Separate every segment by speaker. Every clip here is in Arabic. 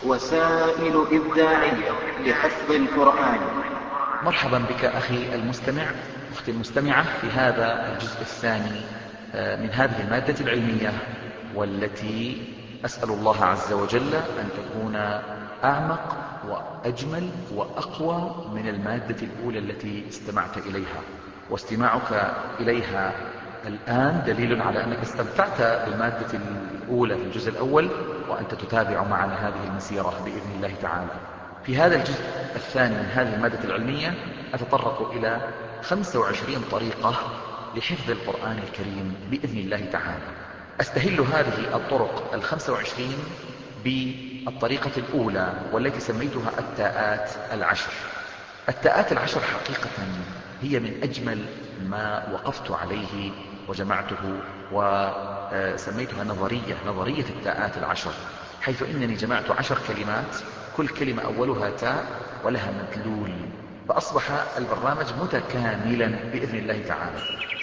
Speaker 1: وسائل إبداعية لحفظ القرآن.
Speaker 2: مرحبا بك أخي المستمع، أختي المستمعة، في هذا الجزء الثاني من هذه المادة العلمية، والتي أسأل الله عز وجل أن تكون أعمق وأجمل وأقوى من المادة الأولى التي استمعت إليها. واستماعك إليها الآن دليل على أنك استمتعت بالمادة الأولى في الجزء الأول، وأنت تتابع معنا هذه المسيرة بإذن الله تعالى. في هذا الجزء الثاني من هذه المادة العلمية أتطرق إلى 25 طريقة لحفظ القرآن الكريم بإذن الله تعالى. أستهل هذه الطرق 25 بالطريقة الأولى، والتي سميتها التاءات العشر. التاءات العشر حقيقة هي من أجمل ما وقفت عليه وجمعته، وسميتها نظرية التاءات العشر، حيث إنني جمعت 10 كلمات، كل كلمة أولها تاء ولها مدلول، فأصبح البرنامج متكاملا بإذن الله تعالى.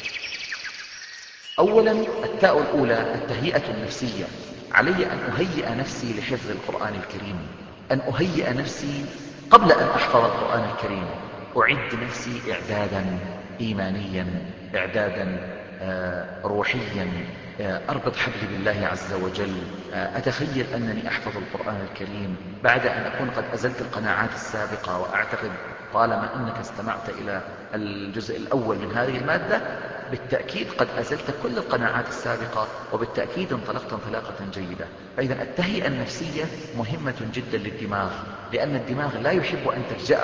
Speaker 2: أولا، التاء الأولى التهيئة النفسية. علي أن أهيئ نفسي لحفظ القرآن الكريم، أن أهيئ نفسي قبل أن أحفظ القرآن الكريم، أعد نفسي إعدادا إيمانيا، إعدادا روحيا، أربط حبلي بالله عز وجل، أتخيل أنني أحفظ القرآن الكريم بعد أن أكون قد أزلت القناعات السابقة. وأعتقد طالما أنك استمعت إلى الجزء الأول من هذه المادة، بالتأكيد قد أزلت كل القناعات السابقة، وبالتأكيد انطلقت انطلاقة جيدة. فإذا التهيئة النفسية مهمة جدا للدماغ، لأن الدماغ لا يحب أن تفجأه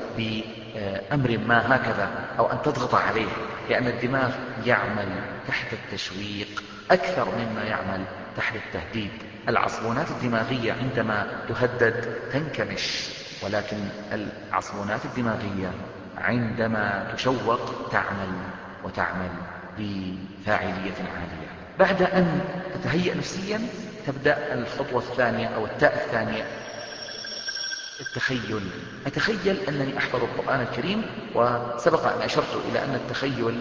Speaker 2: بأمر ما هكذا أو أن تضغط عليه، لأن الدماغ يعمل تحت التشويق أكثر مما يعمل تحت التهديد. العصبونات الدماغية عندما تهدد تنكمش، ولكن العصبونات الدماغية عندما تشوق تعمل، وتعمل بفاعلية عالية. بعد أن تتهيأ نفسيا، تبدأ الخطوة الثانية أو التاء الثانية، التخيل. أتخيل أنني أحفظ القرآن الكريم، وسبق أن أشرت إلى أن التخيل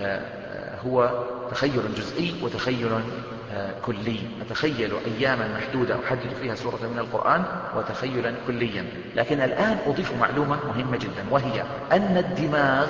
Speaker 2: هو تخيل جزئي وتخيل كلي. أتخيل أياما محدودة أحدد فيها سورة من القرآن، وتخيلا كليا. لكن الآن أضيف معلومة مهمة جدا، وهي أن الدماغ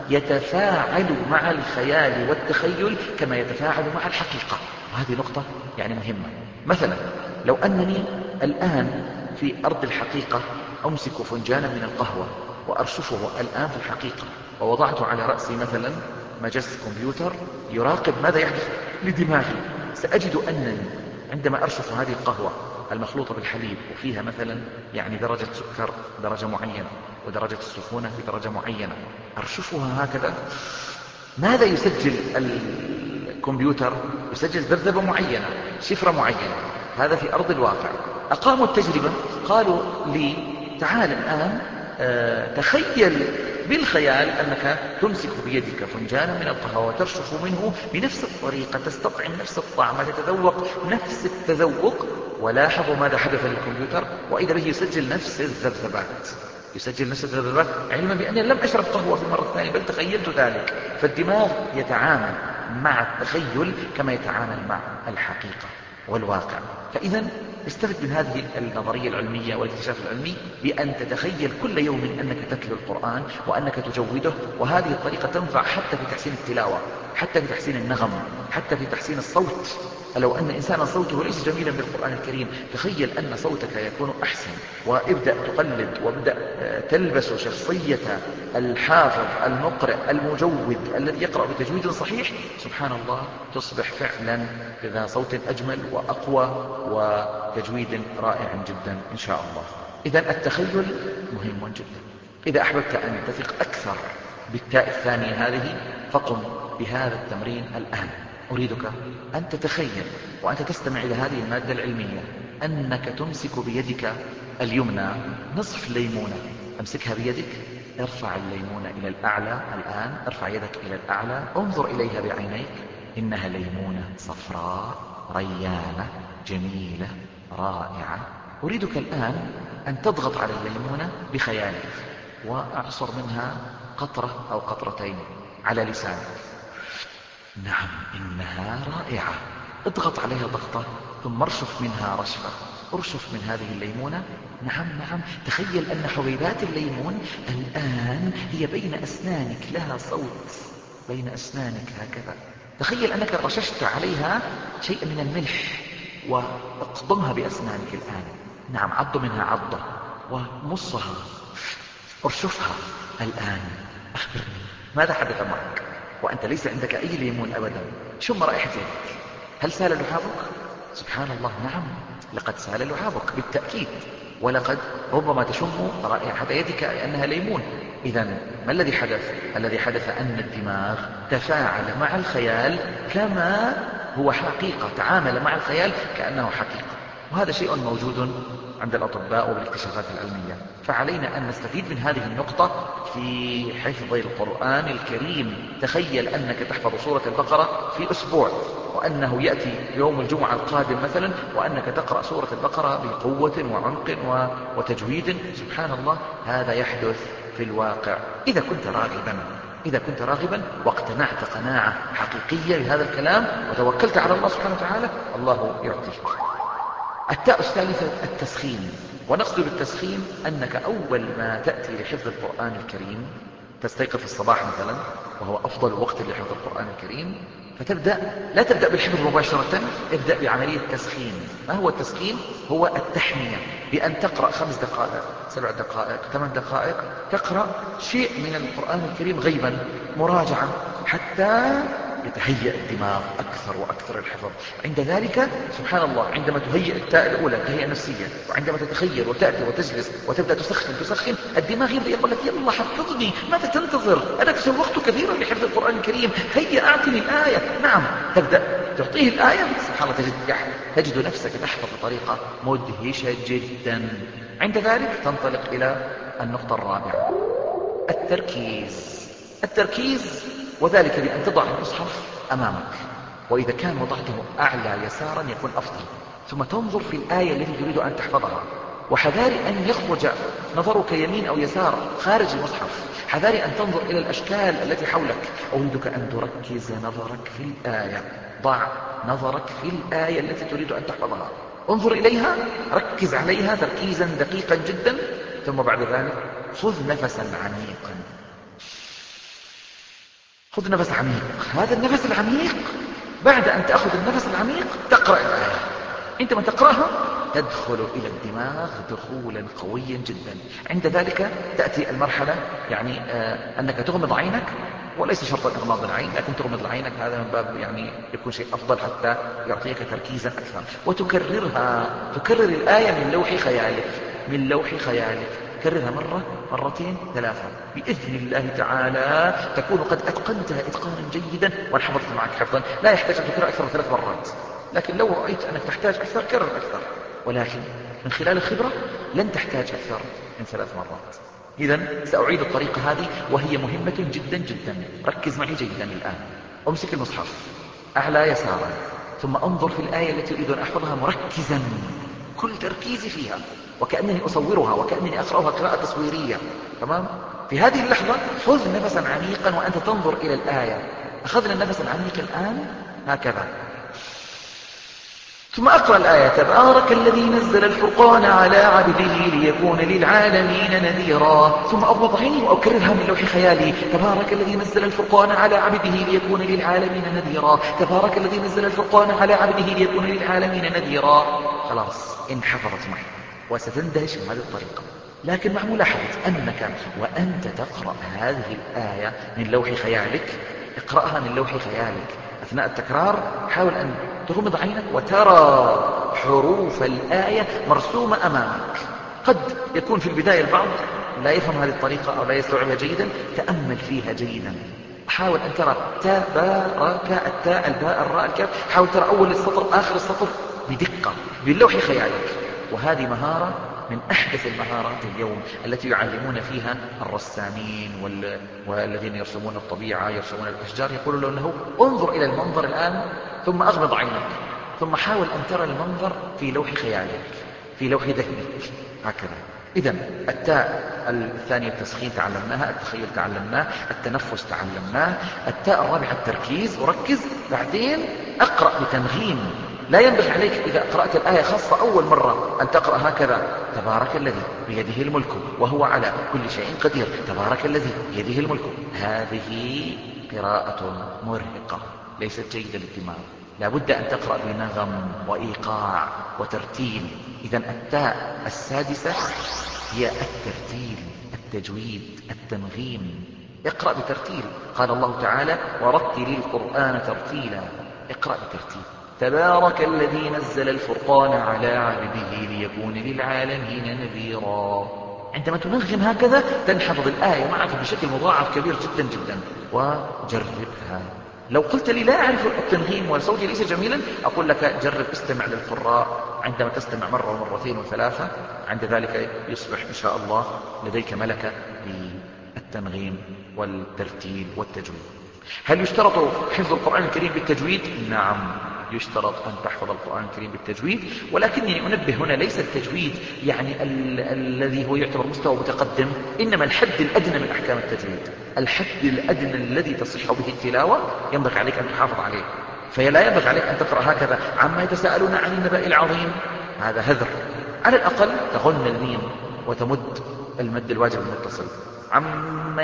Speaker 2: يتفاعل مع الخيال والتخيل كما يتفاعل مع الحقيقة، وهذه نقطة يعني مهمة. مثلا لو أنني الآن في أرض الحقيقة أمسك فنجانا من القهوة وأرشفه الآن في الحقيقة، ووضعت على رأسي مثلا مجس كمبيوتر يراقب ماذا يحدث لدماغي، سأجد أنني عندما أرشف هذه القهوة المخلوطة بالحليب، وفيها مثلا يعني درجة سكر درجة معينة، ودرجة السخونة في درجة معينة، أرشفها هكذا، ماذا يسجل الكمبيوتر؟ يسجل ذبذبة معينة، شفرة معينة. هذا في أرض الواقع. أقاموا التجربة، قالوا لي تعال الآن تخيل بالخيال أنك تمسك بيدك فنجانا من القهوة وترشف منه بنفس الطريقة، تستطعم نفس الطعم، تتذوق نفس التذوق، ولاحظوا ماذا حدث للكمبيوتر، وإذا به يسجل نفس الذبذبات، يسجل نفس الذبذبات، علما بأني لم أشرب قهوة في المرة الثانية بل تخيلت ذلك. فالدماغ يتعامل مع التخيل كما يتعامل مع الحقيقة والواقع. فإذا استفد من هذه النظرية العلمية والاكتشاف العلمي بأن تتخيل كل يوم أنك تتلو القرآن وأنك تجوده، وهذه الطريقة تنفع حتى في تحسين التلاوة، حتى في تحسين النغم، حتى في تحسين الصوت. لو أن إنسانا صوته ليس جميلا بالقرآن الكريم، تخيل أن صوتك يكون أحسن، وابدأ تقلد، وابدأ تلبس شخصية الحافظ المقرئ المجود الذي يقرأ بتجويد صحيح. سبحان الله، تصبح فعلا بذا صوت أجمل وأقوى وتجويد رائع جدا إن شاء الله. إذن التخيل مهم جدا. إذا أحببت أن تثق أكثر بالتاء الثانية هذه، فقم بهذا التمرين الآن. أريدك أن تتخيل وأنت تستمع إلى هذه المادة العلمية أنك تمسك بيدك اليمنى نصف ليمونة. أمسكها بيدك، ارفع الليمونة إلى الأعلى الآن، ارفع يدك إلى الأعلى، انظر إليها بعينيك، إنها ليمونة صفراء ريانة جميلة رائعة. أريدك الآن أن تضغط على الليمونة بخيالك، وأعصر منها قطرة أو قطرتين على لسانك. نعم، إنها رائعة. اضغط عليها ضغطة، ثم ارشف منها رشفة، ارشف من هذه الليمونة. نعم نعم، تخيل أن حبيبات الليمون الآن هي بين أسنانك، لها صوت بين أسنانك هكذا. تخيل أنك رششت عليها شيء من الملح واقضمها بأسنانك الآن. نعم، عض منها عضة ومصها، ارشفها الآن. أخبرني ماذا حدث معك وأنت ليس عندك أي ليمون أبدا؟ شم رائحة يدك، هل سال لعابك؟ سبحان الله، نعم لقد سال لعابك بالتأكيد، ولقد ربما تشم رائحة يدك أنها ليمون. إذا ما الذي حدث؟ الذي حدث أن الدماغ تفاعل مع الخيال كما هو حقيقة، تعامل مع الخيال كأنه حقيقة. وهذا شيء موجود عند الأطباء وبالاكتشافات العلمية. فعلينا أن نستفيد من هذه النقطة في حفظ القرآن الكريم. تخيل أنك تحفظ سورة البقرة في أسبوع، وأنه يأتي يوم الجمعة القادم مثلا وأنك تقرأ سورة البقرة بقوة وعمق وتجويد. سبحان الله، هذا يحدث في الواقع إذا كنت راغبا واقتنعت قناعة حقيقية بهذا الكلام وتوكلت على الله سبحانه وتعالى، الله يعطيك. التاء الثالثة التسخين. ونقصد بالتسخين أنك أول ما تأتي لحفظ القرآن الكريم تستيقظ في الصباح مثلا، وهو أفضل وقت لحفظ القرآن الكريم، لا تبدأ بالحفظ مباشرة، ابدأ بعملية تسخين. ما هو التسخين؟ هو التحمية، بأن تقرأ 5 دقائق 7 دقائق 8 دقائق، تقرأ شيء من القرآن الكريم غيبا مراجعة حتى يتهيأ الدماغ أكثر وأكثر الحفظ. عند ذلك سبحان الله، عندما تهيئ التاء الأولى تهيئة نفسية، وعندما تتخيل وتأتي وتجلس وتبدأ تسخن الدماغ يبدأ يقول لك يلا حفظني، ماذا تنتظر؟ أنا تشوقت كثيرا لحفظ القرآن الكريم، هيا أعطني الآية. نعم، تبدأ تعطيه الآية، سبحان الله تجد نفسك تحفظ بطريقة مدهشة جدا. عند ذلك تنطلق إلى النقطة الرابعة، التركيز، وذلك بأن تضع المصحف أمامك، وإذا كان وضعته أعلى يسارا يكون أفضل، ثم تنظر في الآية التي تريد أن تحفظها، وحذار أن يخرج نظرك يمين أو يسار خارج المصحف، حذار أن تنظر إلى الأشكال التي حولك. أريدك أن تركز نظرك في الآية، ضع نظرك في الآية التي تريد أن تحفظها، انظر إليها، ركز عليها تركيزا دقيقا جدا، ثم بعد ذلك خذ نفسا عميقا. خذ نفس عميق. هذا النفس العميق، بعد أن تأخذ النفس العميق تقرأ الآية. عندما تقرأها تدخل إلى الدماغ دخولا قويا جدا. عند ذلك تأتي المرحلة يعني أنك تغمض عينك، وليس شرطا إغماض العين، لكن تغمض عينك، هذا من باب يعني يكون شيء أفضل حتى يعطيك تركيزا أكثر، وتكررها، تكرر الآية من لوح خيالك، كررها مرة 2 3 بإذن الله تعالى تكون قد أتقنتها إتقانا جيدا وانحفظت معك حفظا لا يحتاج أن تكرر أكثر من 3 مرات. لكن لو رأيت أنك تحتاج أكثر كرر أكثر، ولكن من خلال الخبرة لن تحتاج أكثر من 3 مرات. إذن سأعيد الطريقة هذه وهي مهمة جدا جدا. ركز معي جيدا الآن. أمسك المصحف أعلى يسارا، ثم أنظر في الآية التي أريد أن أحفظها مركزا كل تركيزي فيها، وكأنني أصورها وكأنني أقرأها قراءة تصويرية. تمام؟ في هذه اللحظة خذ نفسا عميقا وأنت تنظر إلى الآية. أخذنا النفس العميق الآن هكذا، ثم أقرأ الآية: تبارك الذي نزل الفرقان على عبده ليكون للعالمين نذيرا. ثم أغمض عيني وأكررها من لوح خيالي: تبارك الذي نزل الفرقان على عبده ليكون للعالمين نذيرا، تبارك الذي نزل الفرقان على عبده ليكون للعالمين نذيرا. خلاص انحفظت معي وستندهش من هذه الطريقة. لكن مع ملاحظة أنك وأنت تقرأ هذه الآية من لوح خيالك، اقرأها من لوح خيالك أثناء التكرار. حاول أن تغمض عينك وترى حروف الآية مرسومة أمامك. قد يكون في البداية البعض لا يفهم هذه الطريقة أو لا يستوعبها جيدا، تأمل فيها جيدا. حاول أن ترى تبارك، التاء، الباء، الراء، الكاف، حاول ترى أول السطر آخر السطر بدقة باللوح خيالك. وهذه مهارة من أحدث المهارات اليوم التي يعلمون فيها الرسامين والذين يرسمون الطبيعة، يرسمون الأشجار، يقولون له انظر إلى المنظر الآن ثم أغمض عينك، ثم حاول أن ترى المنظر في لوح خيالك، في لوح ذهنك، هكذا. إذن التاء الثانية التسخين تعلمناها، التخيل تعلمناه، التنفس تعلمناه، التاء الرابعة التركيز، وركز. بعدين أقرأ بتنغيم لا ينبغي عليك إذا قرأت الآية خاصة أول مرة أن تقرأ هكذا: تبارك الذي بيده الملك وهو على كل شيء قدير، تبارك الذي بيده الملك. هذه قراءة مرهقة ليست جيدة للدماغ. لابد أن تقرأ بنغم وإيقاع وترتيل. إذا التاء السادسة هي الترتيل، التجويد، التنغيم. اقرأ بترتيل. قال الله تعالى: ورتل القرآن ترتيلا. اقرأ بترتيل. تبارك الذي نزل الفرقان على عبده ليكون للعالمين نذيرا. عندما تنغم هكذا تنحفظ الآية معك بشكل مضاعف كبير جدا جدا. وجربها. لو قلت لي لا أعرف التنغيم وصوتي ليس جميلا، أقول لك جرب استمع للقراء. عندما تستمع مرة ومرتين وثلاثة، عند ذلك يصبح إن شاء الله لديك ملكة بالتنغيم والترتيل والتجويد. هل يشترط حفظ القرآن الكريم بالتجويد؟ نعم، يشترط أن تحفظ القرآن الكريم بالتجويد، ولكنني أنبه هنا ليس التجويد يعني الذي هو يعتبر مستوى متقدم، إنما الحد الأدنى من أحكام التجويد. الحد الأدنى الذي تصح به التلاوة ينبغي عليك أن تحافظ عليه. فلا ينبغي عليك أن تقرأ هكذا: عما يتساءلون عن النبأ العظيم. هذا هذر. على الأقل تغن الميم وتمد المد الواجب المتصل. عما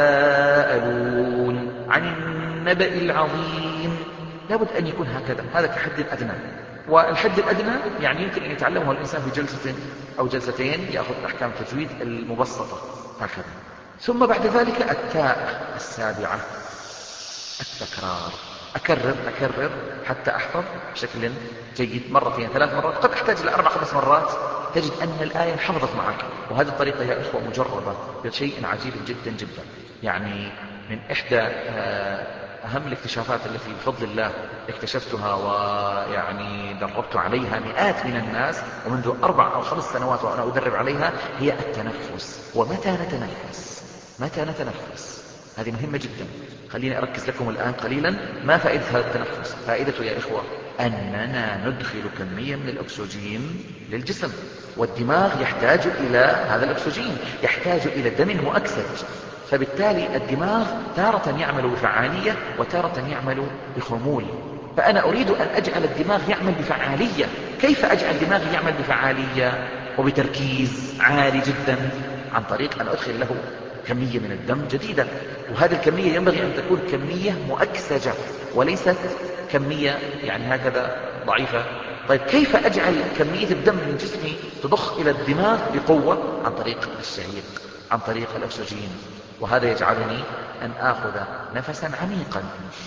Speaker 2: يتساءلون عن النبأ العظيم. لابد أن يكون هكذا. هذا كحد الأدنى. والحد الأدنى يعني يمكن أن يتعلمه الإنسان في جلسة أو جلستين، يأخذ أحكام التجويد المبسطة هكذا. ثم بعد ذلك التاء السابعة، التكرار. أكرر حتى أحفظ بشكل جيد مرتين 3 مرات، قد أحتاج إلى 4-5 مرات. تجد أن الآية انحفظت معك. وهذه الطريقة يا إخوة مجربة بشيء عجيب جدا جدا. يعني من إحدى أهم الاكتشافات التي بفضل الله اكتشفتها ويعني دربت عليها مئات من الناس، ومنذ 4 أو 5 سنوات وأنا أدرب عليها، هي التنفس. ومتى نتنفس؟ متى نتنفس؟ هذه مهمة جدا. خليني أركز لكم الآن قليلا. ما فائدة هذا التنفس؟ فائدته يا إخوة أننا ندخل كمية من الأكسجين للجسم، والدماغ يحتاج إلى هذا الأكسجين، يحتاج إلى دم مؤكسج. فبالتالي الدماغ تارة يعمل بفعالية وتارة يعمل بخمول. فأنا أريد أن أجعل الدماغ يعمل بفعالية. كيف أجعل دماغي يعمل بفعالية وبتركيز عالي جدا؟ عن طريق أن أدخل له كمية من الدم جديدة. وهذه الكمية ينبغي أن تكون كمية مؤكسجة وليست كمية يعني هكذا ضعيفة. طيب كيف أجعل كمية الدم من جسمي تضخ إلى الدماغ بقوة؟ عن طريق الشهيق، عن طريق الأكسجين. وهذا يجعلني أن آخذ نفسا عميقا.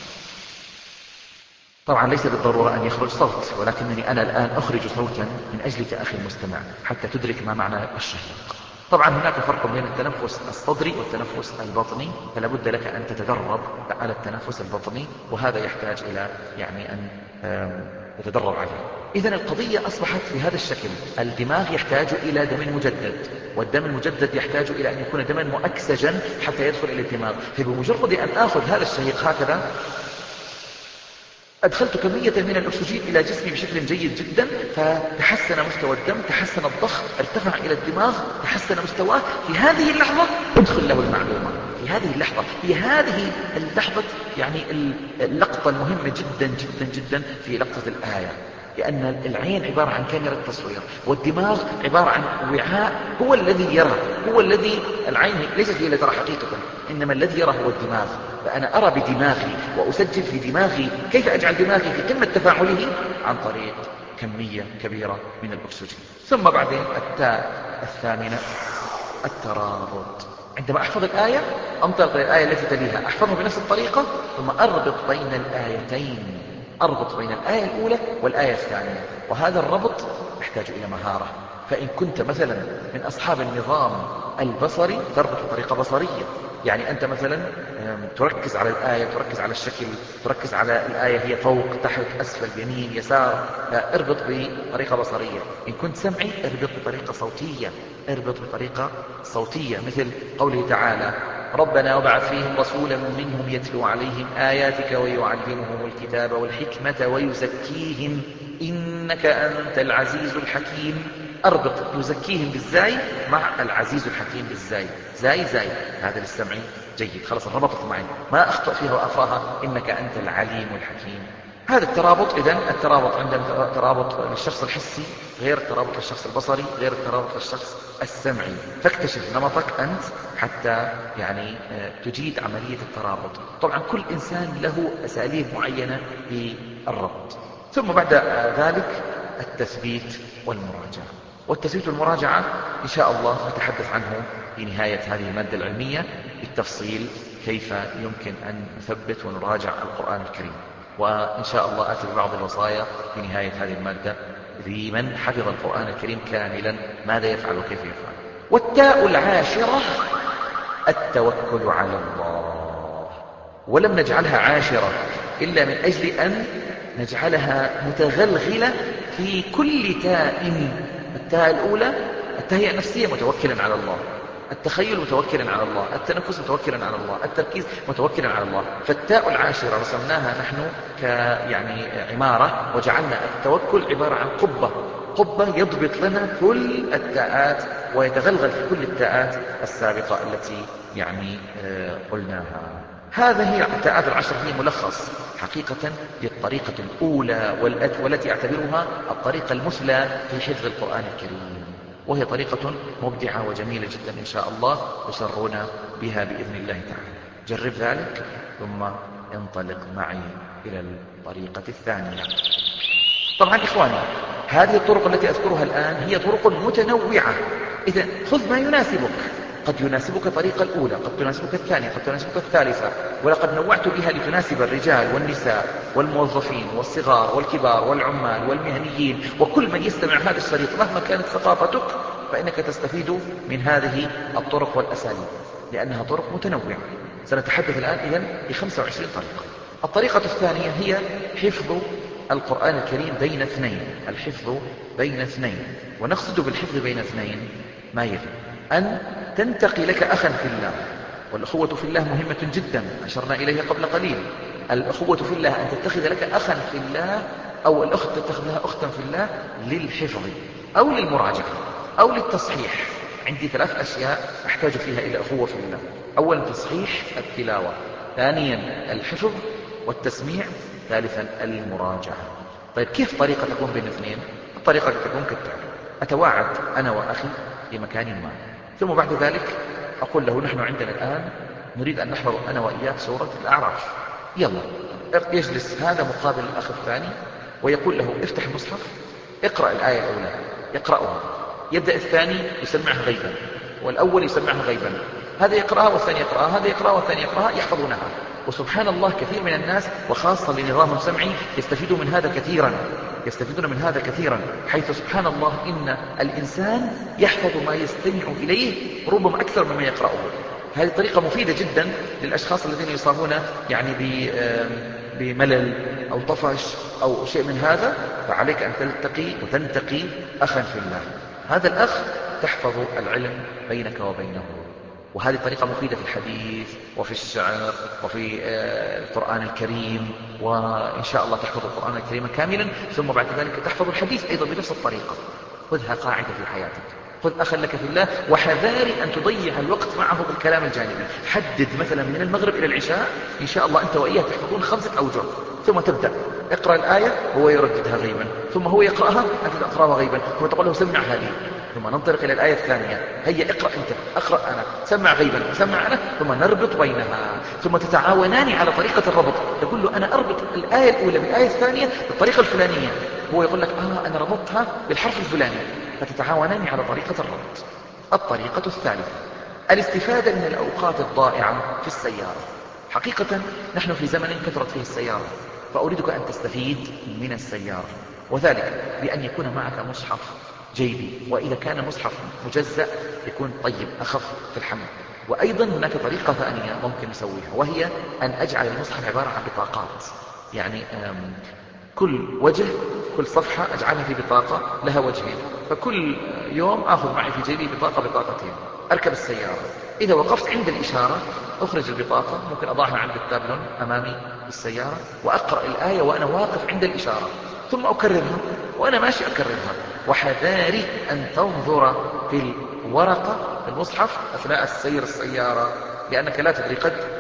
Speaker 2: طبعا ليس بالضرورة أن يخرج صوت، ولكنني أنا الآن أخرج صوتا من أجلك أخي المستمع حتى تدرك ما معنى الشهيق. طبعا هناك فرق بين التنفس الصدري والتنفس البطني، فلا بد لك أن تتدرب على التنفس البطني، وهذا يحتاج إلى يعني أن تتدرب عليه. إذن القضية أصبحت بهذا الشكل. الدماغ يحتاج إلى دم مجدد، والدم المجدد يحتاج إلى أن يكون دما مؤكسجا حتى يدخل إلى الدماغ. فبمجرد أن آخذ هذا الشهيق هكذا، أدخلت كمية من الأكسجين إلى جسمي بشكل جيد جدا، فتحسن مستوى الدم، تحسن الضغط، ارتفع إلى الدماغ، تحسن مستواه. في هذه اللحظة ادخل له المعلومة. في هذه اللحظة، في هذه اللحظة يعني اللقطة المهمة جدا جدا جدا في لقطة الآية. لأن العين عبارة عن كاميرا تصوير، والدماغ عبارة عن وعاء هو الذي يرى، هو الذي العين ليست هي التي ترى حقيقة، إنما الذي يرى هو الدماغ. فأنا أرى بدماغي وأسجل في دماغي. كيف أجعل دماغي في قمة تفاعله؟ عن طريق كمية كبيرة من الأكسجين. ثم بعدين التاء الثامنة، الترابط. عندما أحفظ الآية أنطلق للآية التي تليها، أحفظها بنفس الطريقة، ثم أربط بين الآيتين، أربط بين الآية الأولى والآية الثانية. وهذا الربط يحتاج إلى مهارة. فإن كنت مثلا من أصحاب النظام البصري تربط بطريقة بصرية، يعني أنت مثلا تركز على الآية، تركز على الشكل، تركز على الآية هي فوق تحت أسفل يمين يسار، اربط بطريقة بصرية. إن كنت سمعي اربط بطريقة صوتية، اربط بطريقة صوتية، مثل قوله تعالى: ربنا وابعث فيهم رسولا منهم يتلو عليهم آياتك ويعلمهم الكتاب والحكمة ويزكيهم إنك أنت العزيز الحكيم. أربط يزكيهم بالزاي مع العزيز الحكيم بالزاي، زاي زاي، هذا للسمع جيد. خلاص ربطت معي، ما أخطأ فيها وأفراها. إنك أنت العليم الحكيم. هذا الترابط. إذن الترابط عندنا ترابط للشخص الحسي غير الترابط للشخص البصري غير الترابط للشخص السمعي. فاكتشف نمطك أنت حتى يعني تجيد عملية الترابط. طبعا كل إنسان له أساليب معينة للربط. ثم بعد ذلك التثبيت والمراجعة. والتثبيت والمراجعة إن شاء الله نتحدث عنه في نهاية هذه المادة العلمية بالتفصيل، كيف يمكن أن نثبت ونراجع القرآن الكريم. وإن شاء الله آتي ببعض الوصايا في نهاية هذه المادة لمن حفظ القرآن الكريم كاملا ماذا يفعل وكيف يفعل. والتاء العاشرة التوكل على الله. ولم نجعلها عاشرة إلا من أجل أن نجعلها متغلغلة في كل تاء. التاء الأولى التهيئة النفسية متوكلا على الله، التخيل متوكلا على الله، التنفس متوكلا على الله، التركيز متوكلا على الله. فالتاء العاشرة رسمناها نحن يعني عمارة، وجعلنا التوكل عبارة عن قبة يضبط لنا كل التاءات ويتغلغل في كل التاءات السابقة التي يعني قلناها. هذه التاءات العشر هي ملخص حقيقة للطريقة الأولى والتي أعتبرها الطريقة المثلى في حفظ القرآن الكريم، وهي طريقة مبدعة وجميلة جدا إن شاء الله تسرون بها بإذن الله تعالى. جرب ذلك ثم انطلق معي إلى الطريقة الثانية. طبعا إخواني هذه الطرق التي أذكرها الآن هي طرق متنوعة، إذا خذ ما يناسبك. قد يناسبك الطريقة الأولى، قد تناسبك الثانية، قد تناسبك الثالثة، ولقد نوعت بها لتناسب الرجال والنساء والموظفين والصغار والكبار والعمال والمهنيين وكل من يستمع هذا الشريط مهما كانت ثقافتك، فإنك تستفيد من هذه الطرق والأساليب لأنها طرق متنوعة. سنتحدث الآن إذن ب 25 طريقة. الطريقة الثانية هي حفظ القرآن الكريم بين اثنين، الحفظ بين اثنين. ونقصد بالحفظ بين اثنين ما يلي: أن تنتقي لك أخا في الله، والأخوة في الله مهمة جدا أشرنا إليها قبل قليل. الأخوة في الله أن تتخذ لك أخا في الله، أو الأخت تتخذ لها أختا في الله للحفظ أو للمراجعة أو للتصحيح. عندي 3 أشياء أحتاج فيها إلى أخوة في الله: أولا تصحيح التلاوة، ثانيا الحفظ والتسميع، ثالثا المراجعة. طيب كيف طريقة تكون بين اثنين؟ الطريقة تكون كالتالي: أتواعد أنا وأخي في مكان ما، ثم بعد ذلك أقول له نحن عندنا الآن نريد أن نحفظ أنا وإياك سورة الأعراف، يلا. يجلس هذا مقابل الأخ الثاني ويقول له افتح المصحف اقرأ الآية الأولى، يقرأها، يبدأ الثاني يسمعها غيبا والأول يسمعها غيبا، هذا يقرأها والثاني يقرأها، هذا يقرأها والثاني يقرأها، يحفظونها. وسبحان الله كثير من الناس وخاصة لنظام سمعي يستفيدون من هذا كثيرا، حيث سبحان الله إن الإنسان يحفظ ما يستمع إليه ربما أكثر مما يقرأه. هذه طريقة مفيدة جدا للأشخاص الذين يصابون يعني بملل أو طفش أو شيء من هذا، فعليك أن تنتقي أخا في الله. هذا الأخ تحفظ العلم بينك وبينه. وهذه طريقة مفيدة في الحديث وفي الشعر وفي القرآن الكريم، وإن شاء الله تحفظ القرآن الكريم كاملا، ثم بعد ذلك تحفظ الحديث أيضا بنفس الطريقة. خذها قاعدة في حياتك، خذ أخا لك في الله، وحذاري أن تضيع الوقت معه بالكلام الجانبي. حدد مثلا من المغرب إلى العشاء إن شاء الله أنت وإياه تحفظون 5 أوجه، ثم تبدأ اقرأ الآية هو يرددها غيبا، ثم هو يقرأها أنت تقرأها غيبا، ثم تقول له سمع هذه، ثم ننطلق إلى الآية الثانية، هيا اقرأ أنت أقرأ أنا، سمع غيبا سمع أنا، ثم نربط بينها، ثم تتعاونان على طريقة الربط. تقول له أنا أربط الآية الأولى بالآية الثانية بالطريقة الفلانية، هو يقول لك أنا ربطتها بالحرف الفلاني، فتتعاونان على طريقة الربط. الطريقة الثالثة الاستفادة من الأوقات الضائعة في السيارة. حقيقة نحن في زمن كثرت فيه السيارة، فأريدك أن تستفيد من السيارة، وذلك بأن يكون معك مصحف جيبي، وإذا كان مصحف مجزأ يكون طيب أخف في الحمل. وأيضا هناك طريقة ثانية ممكن نسويها، وهي أن أجعل المصحف عبارة عن بطاقات، يعني كل وجه كل صفحة أجعلها في بطاقة لها وجهين، فكل يوم أخذ معي في جيبي بطاقتين، أركب السيارة، إذا وقفت عند الإشارة أخرج البطاقة، ممكن أضعها عند التابلون أمامي بالسيارة وأقرأ الآية وأنا واقف عند الإشارة، ثم أكررها وأنا ماشي أكررها. وحذاري أن تنظر في الورقة في المصحف أثناء السير السيارة، لأنك لا تدري قد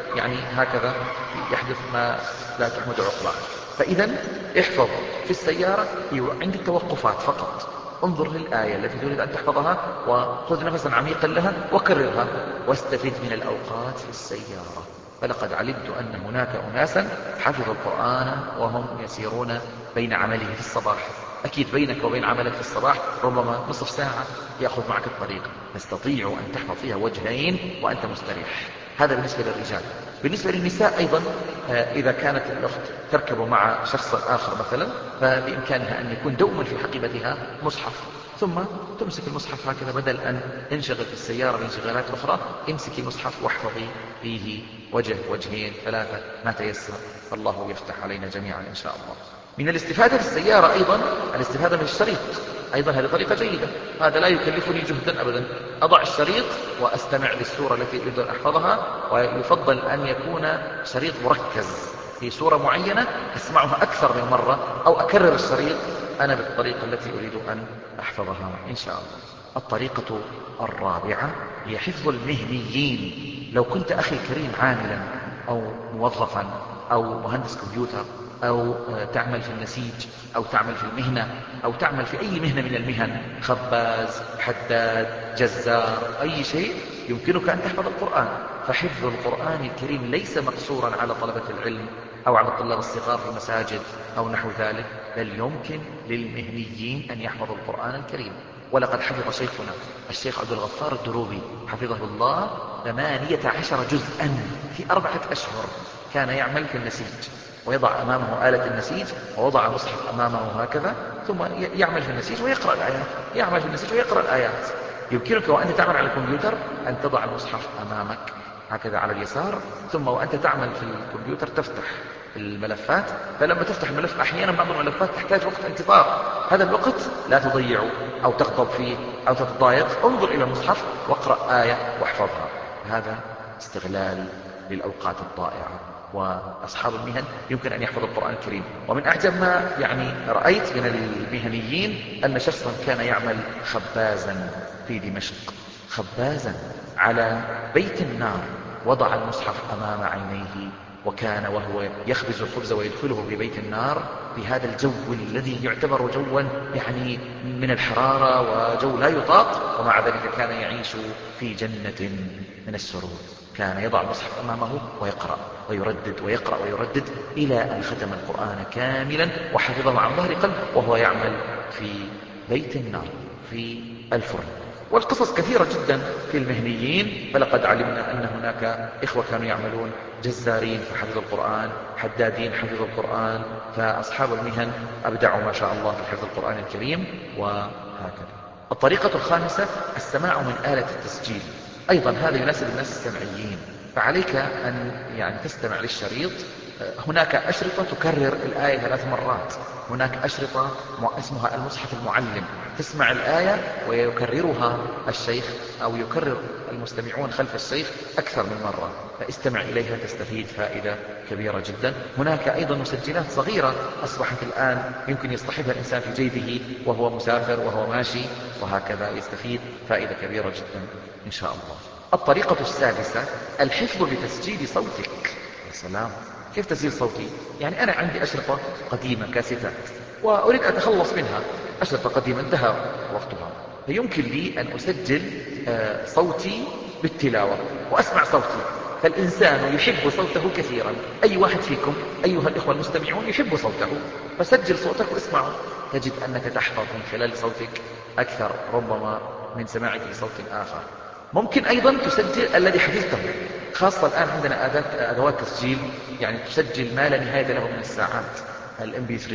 Speaker 2: يعني هكذا يحدث ما لا تحمد عقباه. فإذا احفظ في السيارة عند التوقفات فقط، انظر للآية التي تريد أن تحفظها وخذ نفسا عميقا لها وكررها، واستفد من الأوقات في السيارة. فلقد علمت أن هناك أناسا حفظوا القرآن وهم يسيرون بين عمله في الصباح. أكيد بينك وبين عملك في الصباح ربما نصف ساعة يأخذ معك الطريق، تستطيع أن تحفظ فيها وجهين وأنت مستريح. هذا بالنسبة للرجال. بالنسبة للنساء أيضا، إذا كانت الأخت تركب مع شخص آخر مثلا، فبإمكانها أن يكون دوما في حقيبتها مصحف، ثم تمسك المصحف هكذا، بدل أن تنشغل في السيارة بانشغالات أخرى، امسكي المصحف واحفظي فيه وجه وجهين ثلاثة ما تيسر، الله يفتح علينا جميعا إن شاء الله. من الاستفادة في السيارة أيضا الاستفادة من الشريط، أيضا هذه طريقة جيدة، هذا لا يكلفني جهدا أبدا. أضع الشريط وأستمع للسورة التي أريد أن أحفظها، ويفضل أن يكون شريط مركز في سورة معينة أسمعها أكثر من مرة، أو أكرر الشريط أنا بالطريقة التي أريد أن أحفظها إن شاء الله. الطريقة الرابعة هي حفظ المهنيين. لو كنت أخي الكريم عاملا أو موظفا أو مهندس كمبيوتر أو تعمل في النسيج أو تعمل في المهنة أو تعمل في أي مهنة من المهن، خباز، حداد، جزار، أي شيء، يمكنك أن تحفظ القرآن. فحفظ القرآن الكريم ليس مقصورا على طلبة العلم أو على الطلاب الصغار في المساجد أو نحو ذلك، بل يمكن للمهنيين أن يحفظوا القرآن الكريم. ولقد حفظ شيخنا الشيخ عبد الغفار الدروبي حفظه الله 18 جزءا في 4 أشهر. كان يعمل في النسيج ويضع أمامه آلة النسيج ووضع مصحف أمامه هكذا، ثم يعمل في النسيج ويقرأ الآيات، يعمل في النسيج ويقرأ الآيات. يمكنك وأنت تعمل على الكمبيوتر أن تضع المصحف أمامك هكذا على اليسار، ثم وأنت تعمل في الكمبيوتر تفتح الملفات، فلما تفتح الملف أحيانا بعض الملفات تحتاج وقت انتظار، هذا الوقت لا تضيعه أو تغضب فيه أو تتضايق، انظر إلى المصحف واقرأ آية واحفظها. هذا استغلال للأوقات الضائعة. وأصحاب المهن يمكن أن يحفظ القرآن الكريم. ومن أعجب ما رأيت من المهنيين أن شخصا كان يعمل خبازا في دمشق، خبازا على بيت النار، وضع المصحف أمام عينيه، وكان وهو يخبز الخبز ويدخله في بيت النار في هذا الجو الذي يعتبر جوا من الحرارة وجو لا يطاق، ومع ذلك كان يعيش في جنة من السرور. كان يضع المصحف أمامه ويقرأ ويردد ويقرأ ويردد إلى أن ختم القرآن كاملا وحفظه عن ظهر قلب وهو يعمل في بيت النار في الفرن. والقصص كثيرة جدا في المهنيين. فلقد علمنا أن هناك إخوة كانوا يعملون جزارين فحفظوا القرآن، حدادين حفظوا القرآن، فأصحاب المهن أبدعوا ما شاء الله في حفظ القرآن الكريم. وهكذا. الطريقة الخامسة السماع من آلة التسجيل، أيضا هذا يناسب الناس السمعيين، فعليك أن تستمع للشريط. هناك أشرطة تكرر الآية 3 مرات، هناك أشرطة اسمها المصحف المعلم، تسمع الآية ويكررها الشيخ أو يكرر المستمعون خلف الشيخ أكثر من مرة، فاستمع إليها تستفيد فائدة كبيرة جدا. هناك أيضا مسجلات صغيرة أصبحت الآن يمكن يصطحبها الإنسان في جيبه وهو مسافر وهو ماشي، وهكذا يستفيد فائدة كبيرة جدا إن شاء الله. الطريقة السادسة الحفظ بتسجيل صوتك. يا سلام، كيف تسجيل صوتي؟ يعني أنا عندي أشرطة قديمة كاسيتات وأريد أن أتخلص منها، أشرطة قديمة انتهى وقتها، فيمكن لي أن أسجل صوتي بالتلاوة وأسمع صوتي. فالإنسان يحب صوته كثيرا، أي واحد فيكم أيها الإخوة المستمعون يحب صوته، فسجل صوتك واسمعه، تجد أنك تحفظ من خلال صوتك أكثر ربما من سماعك لصوت آخر. ممكن أيضا تسجل الذي حفظته، خاصة الآن عندنا أدوات تسجيل تسجل ما لا نهاية له من الساعات، MP3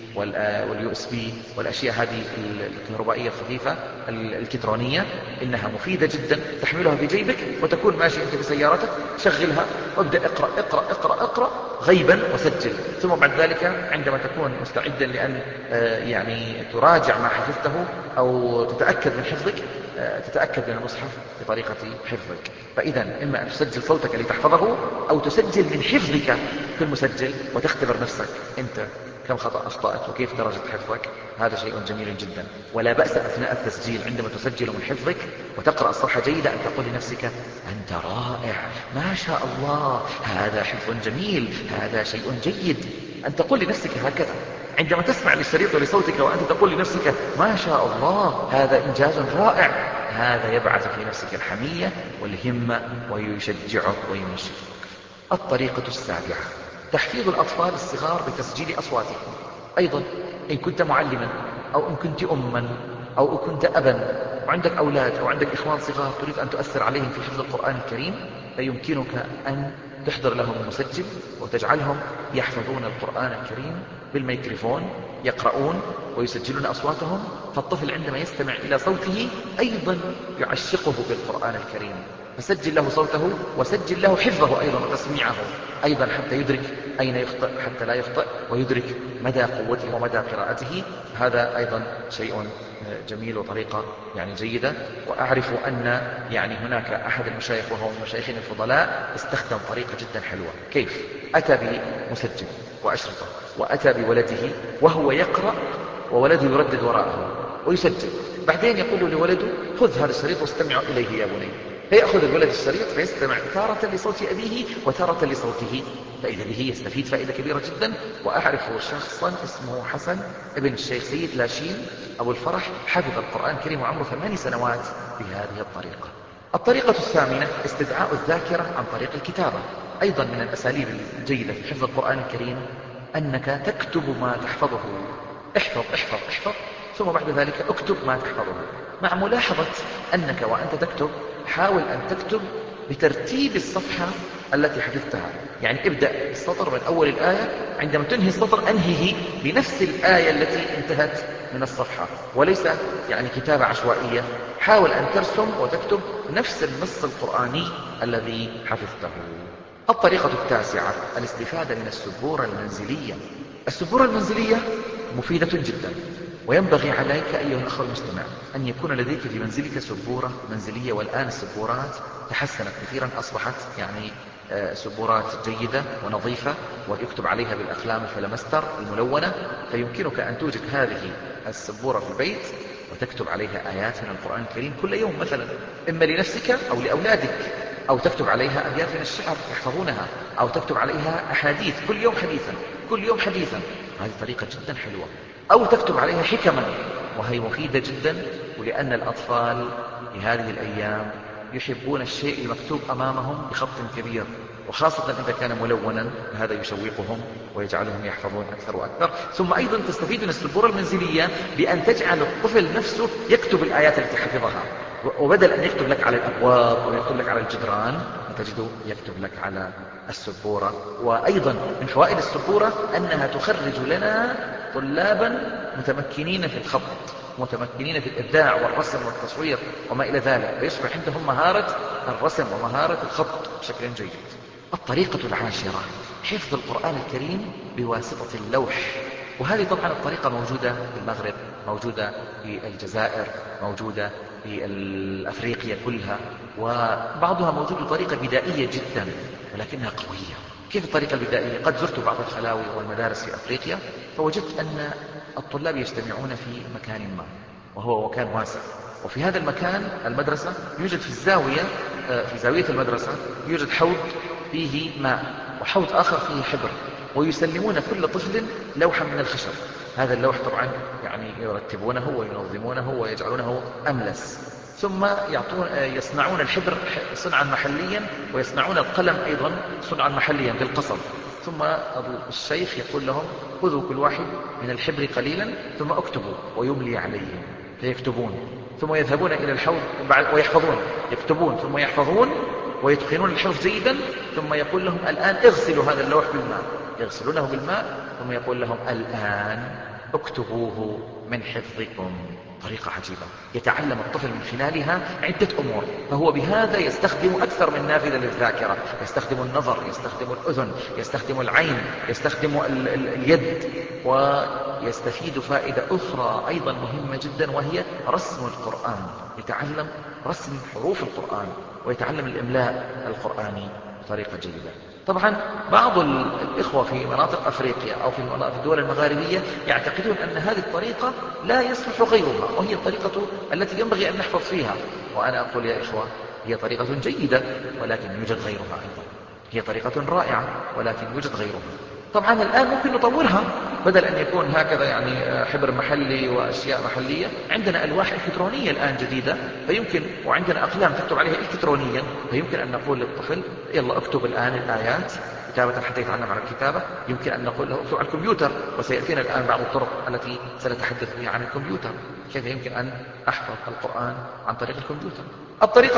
Speaker 2: والUSB والأشياء هذه الكهربائية الخفيفة الإلكترونية، إنها مفيدة جدا، تحملها في جيبك وتكون ماشي أنت بسيارتك، شغلها وابدأ اقرأ اقرأ اقرأ اقرأ غيبا وسجل، ثم بعد ذلك عندما تكون مستعدا لأن تراجع ما حفظته أو تتأكد من حفظك، تتأكد من المصحف بطريقة حفظك. فإذا إما أن تسجل صوتك لتحفظه أو تسجل من حفظك في المسجل وتختبر نفسك أنت كم خطأ أخطأت وكيف درجة حفظك. هذا شيء جميل جدا. ولا بأس أثناء التسجيل عندما تسجل من حفظك وتقرأ الصفحة جيدة أن تقول لنفسك أنت رائع، ما شاء الله، هذا حفظ جميل، هذا شيء جيد. أن تقول لنفسك هكذا عندما تسمع للشريط ولصوتك وأنت تقول لنفسك ما شاء الله، هذا إنجاز رائع. هذا يبعث في نفسك الحمية والهمة ويشجعك وينشطك. الطريقة السابعة تحفيظ الأطفال الصغار بتسجيل أصواتهم. أيضا إن كنت معلما أو إن كنت أما أو إن كنت أبا وعندك أولاد أو عندك إخوان صغار تريد أن تؤثر عليهم في حفظ القرآن الكريم، فيمكنك أن تحضر لهم مسجل وتجعلهم يحفظون القرآن الكريم بالميكروفون، يقرؤون ويسجلون أصواتهم، فالطفل عندما يستمع إلى صوته أيضا يعشقه بالقرآن الكريم. فسجل له صوته وسجل له حفظه أيضا وتسميعه أيضا حتى يدرك أين يخطئ حتى لا يخطئ، ويدرك مدى قوته ومدى قراءته. هذا أيضا شيء جميل وطريقة جيدة. وأعرف أن هناك أحد المشايخ وهو من مشايخنا الفضلاء استخدم طريقة جدا حلوة. كيف؟ أتى بمسجل وأشرطة وأتى بولده وهو يقرأ وولده يردد وراءه ويسجل، بعدين يقول لولده خذ هذا الشريط واستمع إليه يا بني. فيأخذ الولد الشريط فيستمع تارة لصوت أبيه وتارة لصوته، فإذا به يستفيد فائدة كبيرة جدا. وأعرف شخصا اسمه حسن ابن الشيخ سيد لاشين أبو الفرح، حفظ القرآن الكريم وعمره 8 سنوات بهذه الطريقة. الطريقة الثامنة استدعاء الذاكرة عن طريق الكتابة. أيضا من الأساليب الجيدة في حفظ القرآن الكريم أنك تكتب ما تحفظه. احفظ احفظ احفظ ثم بعد ذلك اكتب ما تحفظه، مع ملاحظة أنك وأنت تكتب حاول أن تكتب بترتيب الصفحة التي حفظتها. ابدأ السطر من أول الآية، عندما تنهي السطر أنهيه بنفس الآية التي انتهت من الصفحة، وليس كتابة عشوائية. حاول أن ترسم وتكتب نفس النص القرآني الذي حفظته. الطريقة التاسعة الاستفادة من السبورة المنزلية. السبورة المنزلية مفيدة جدا، وينبغي عليك أيها الأخ المستمع أن يكون لديك في منزلك سبورة منزلية. والآن السبورات تحسنت كثيرا، أصبحت سبورات جيدة ونظيفة ويكتب عليها بالأقلام الفلمستر الملونة، فيمكنك أن توجد هذه السبورة في البيت وتكتب عليها آيات من القرآن الكريم كل يوم مثلا، إما لنفسك أو لأولادك، أو تكتب عليها أبيات من الشعر يحفظونها، أو تكتب عليها أحاديث كل يوم حديثا كل يوم حديثا. هذه طريقة جدا حلوة. أو تكتب عليها حكما، وهي مفيدة جدا، ولأن الأطفال في هذه الأيام يحبون الشيء المكتوب أمامهم بخط كبير، وخاصة إذا كان ملونا، هذا يشوقهم ويجعلهم يحفظون أكثر وأكثر. ثم أيضا تستفيد من السبورة المنزلية بأن تجعل الطفل نفسه يكتب الآيات التي حفظها، وبدل أن يكتب لك على الأبواب أو يكتب لك على الجدران فتجده يكتب لك على السبورة. وأيضا من فوائد السبورة أنها تخرج لنا طلابا متمكنين في الخط، متمكنين في الإبداع والرسم والتصوير وما إلى ذلك، فيصبح عندهم مهارة الرسم ومهارة الخط بشكل جيد. الطريقة العاشرة حفظ القرآن الكريم بواسطة اللوح. وهذه طبعا الطريقة موجودة في المغرب، موجودة في الجزائر، موجودة في أفريقيا كلها، وبعضها موجود بطريقة بدائية جدا ولكنها قوية. كيف الطريقة البدائية؟ قد زرت بعض الخلاوي والمدارس في أفريقيا فوجدت أن الطلاب يجتمعون في مكان ما وهو مكان واسع، وفي هذا المكان المدرسة يوجد في الزاوية، في زاوية المدرسة يوجد حوض فيه ماء وحوض آخر فيه حبر، ويسلمون كل طفل لوحا من الخشب. هذا اللوح طبعا يرتبونه وينظمونه ويجعلونه أملس، ثم يصنعون الحبر صنعا محليا، ويصنعون القلم أيضا صنعا محليا بالقصب. ثم الشيخ يقول لهم خذوا كل واحد من الحبر قليلا ثم اكتبوا، ويملي عليهم فيكتبون، ثم يذهبون إلى الحوض ويحفظون، يكتبون ثم يحفظون ويتقنون الحفظ جيدا، ثم يقول لهم الآن اغسلوا هذا اللوح بالماء، يغسلونه بالماء، ثم يقول لهم الآن اكتبوه من حفظكم. طريقة عجيبة يتعلم الطفل من خلالها عدة أمور، فهو بهذا يستخدم أكثر من نافذة للذاكرة، يستخدم النظر، يستخدم الأذن، يستخدم العين، يستخدم اليد، ويستفيد فائدة أخرى أيضا مهمة جدا، وهي رسم القرآن. يتعلم رسم حروف القرآن ويتعلم الإملاء القرآني بطريقة جيدة. طبعا بعض الإخوة في مناطق أفريقيا أو في الدول المغاربية يعتقدون أن هذه الطريقة لا يصلح غيرها، وهي الطريقة التي ينبغي أن نحفظ فيها. وأنا أقول يا إخوة، هي طريقة جيدة ولكن يوجد غيرها أيضا، هي طريقة رائعة ولكن يوجد غيرها. طبعا الآن ممكن نطورها، بدل أن يكون هكذا يعني حبر محلي وأشياء محلية، عندنا ألواح إلكترونية الآن جديدة فيمكن، وعندنا أقلام تكتب عليها إلكترونيا، فيمكن أن نقول للطفل يلا اكتب الآن الآيات كتابة حتى يتعلم على الكتابة. يمكن أن نقول له اكتب على الكمبيوتر، وسيأتينا الآن بعض الطرق التي سنتحدث فيها عن الكمبيوتر، كيف يمكن أن أحفظ القرآن عن طريق الكمبيوتر. الطريقة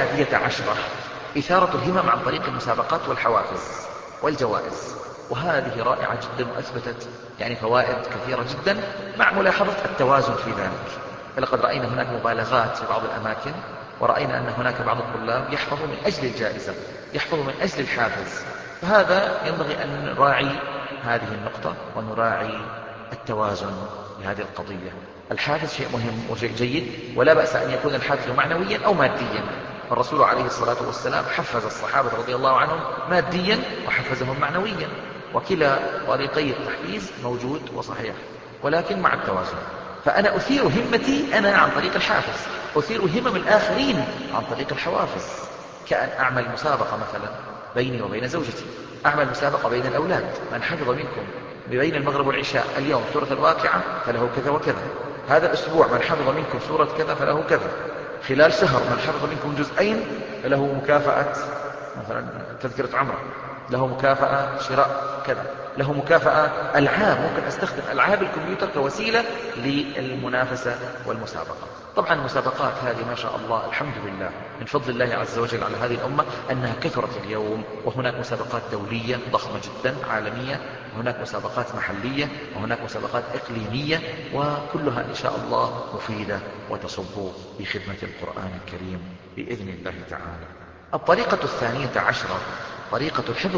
Speaker 2: 11 إثارة الهمم عن طريق المسابقات والحوافز والجوائز، وهذه رائعة جدا وأثبتت يعني فوائد كثيرة جدا، مع ملاحظة التوازن في ذلك. فلقد رأينا هناك مبالغات في بعض الأماكن، ورأينا أن هناك بعض الطلاب يحفظوا من أجل الجائزة، يحفظوا من أجل الحافز، فهذا ينبغي أن نراعي هذه النقطة ونراعي التوازن بهذه القضية. الحافز شيء مهم وشيء جيد، ولا بأس أن يكون الحافز معنويا أو ماديا. الرسول عليه الصلاة والسلام حفز الصحابة رضي الله عنهم ماديا وحفزهم معنويا، وكلا طريقي التحفيز موجود وصحيح، ولكن مع التوازن. فأنا أثير همتي أنا عن طريق الحافز، أثير همم الآخرين عن طريق الحوافز، كأن أعمل مسابقة مثلا بيني وبين زوجتي، أعمل مسابقة بين الأولاد، من حفظ منكم بين المغرب والعشاء اليوم سورة الواقعة فله كذا وكذا، هذا الأسبوع من حفظ منكم سورة كذا فله كذا، خلال شهر من حفظ منكم جزئين فله مكافأة مثلا تذكرة عمره، له مكافأة شراء كذا، له مكافأة ألعاب، ممكن أستخدم ألعاب الكمبيوتر كوسيلة للمنافسة والمسابقة. طبعا المسابقات هذه ما شاء الله الحمد لله من فضل الله عز وجل على هذه الأمة أنها كثرت اليوم، وهناك مسابقات دولية ضخمة جدا عالمية، وهناك مسابقات محلية، وهناك مسابقات إقليمية، وكلها إن شاء الله مفيدة وتصب في خدمة القرآن الكريم بإذن الله تعالى. الطريقة 12 طريقة الحفظ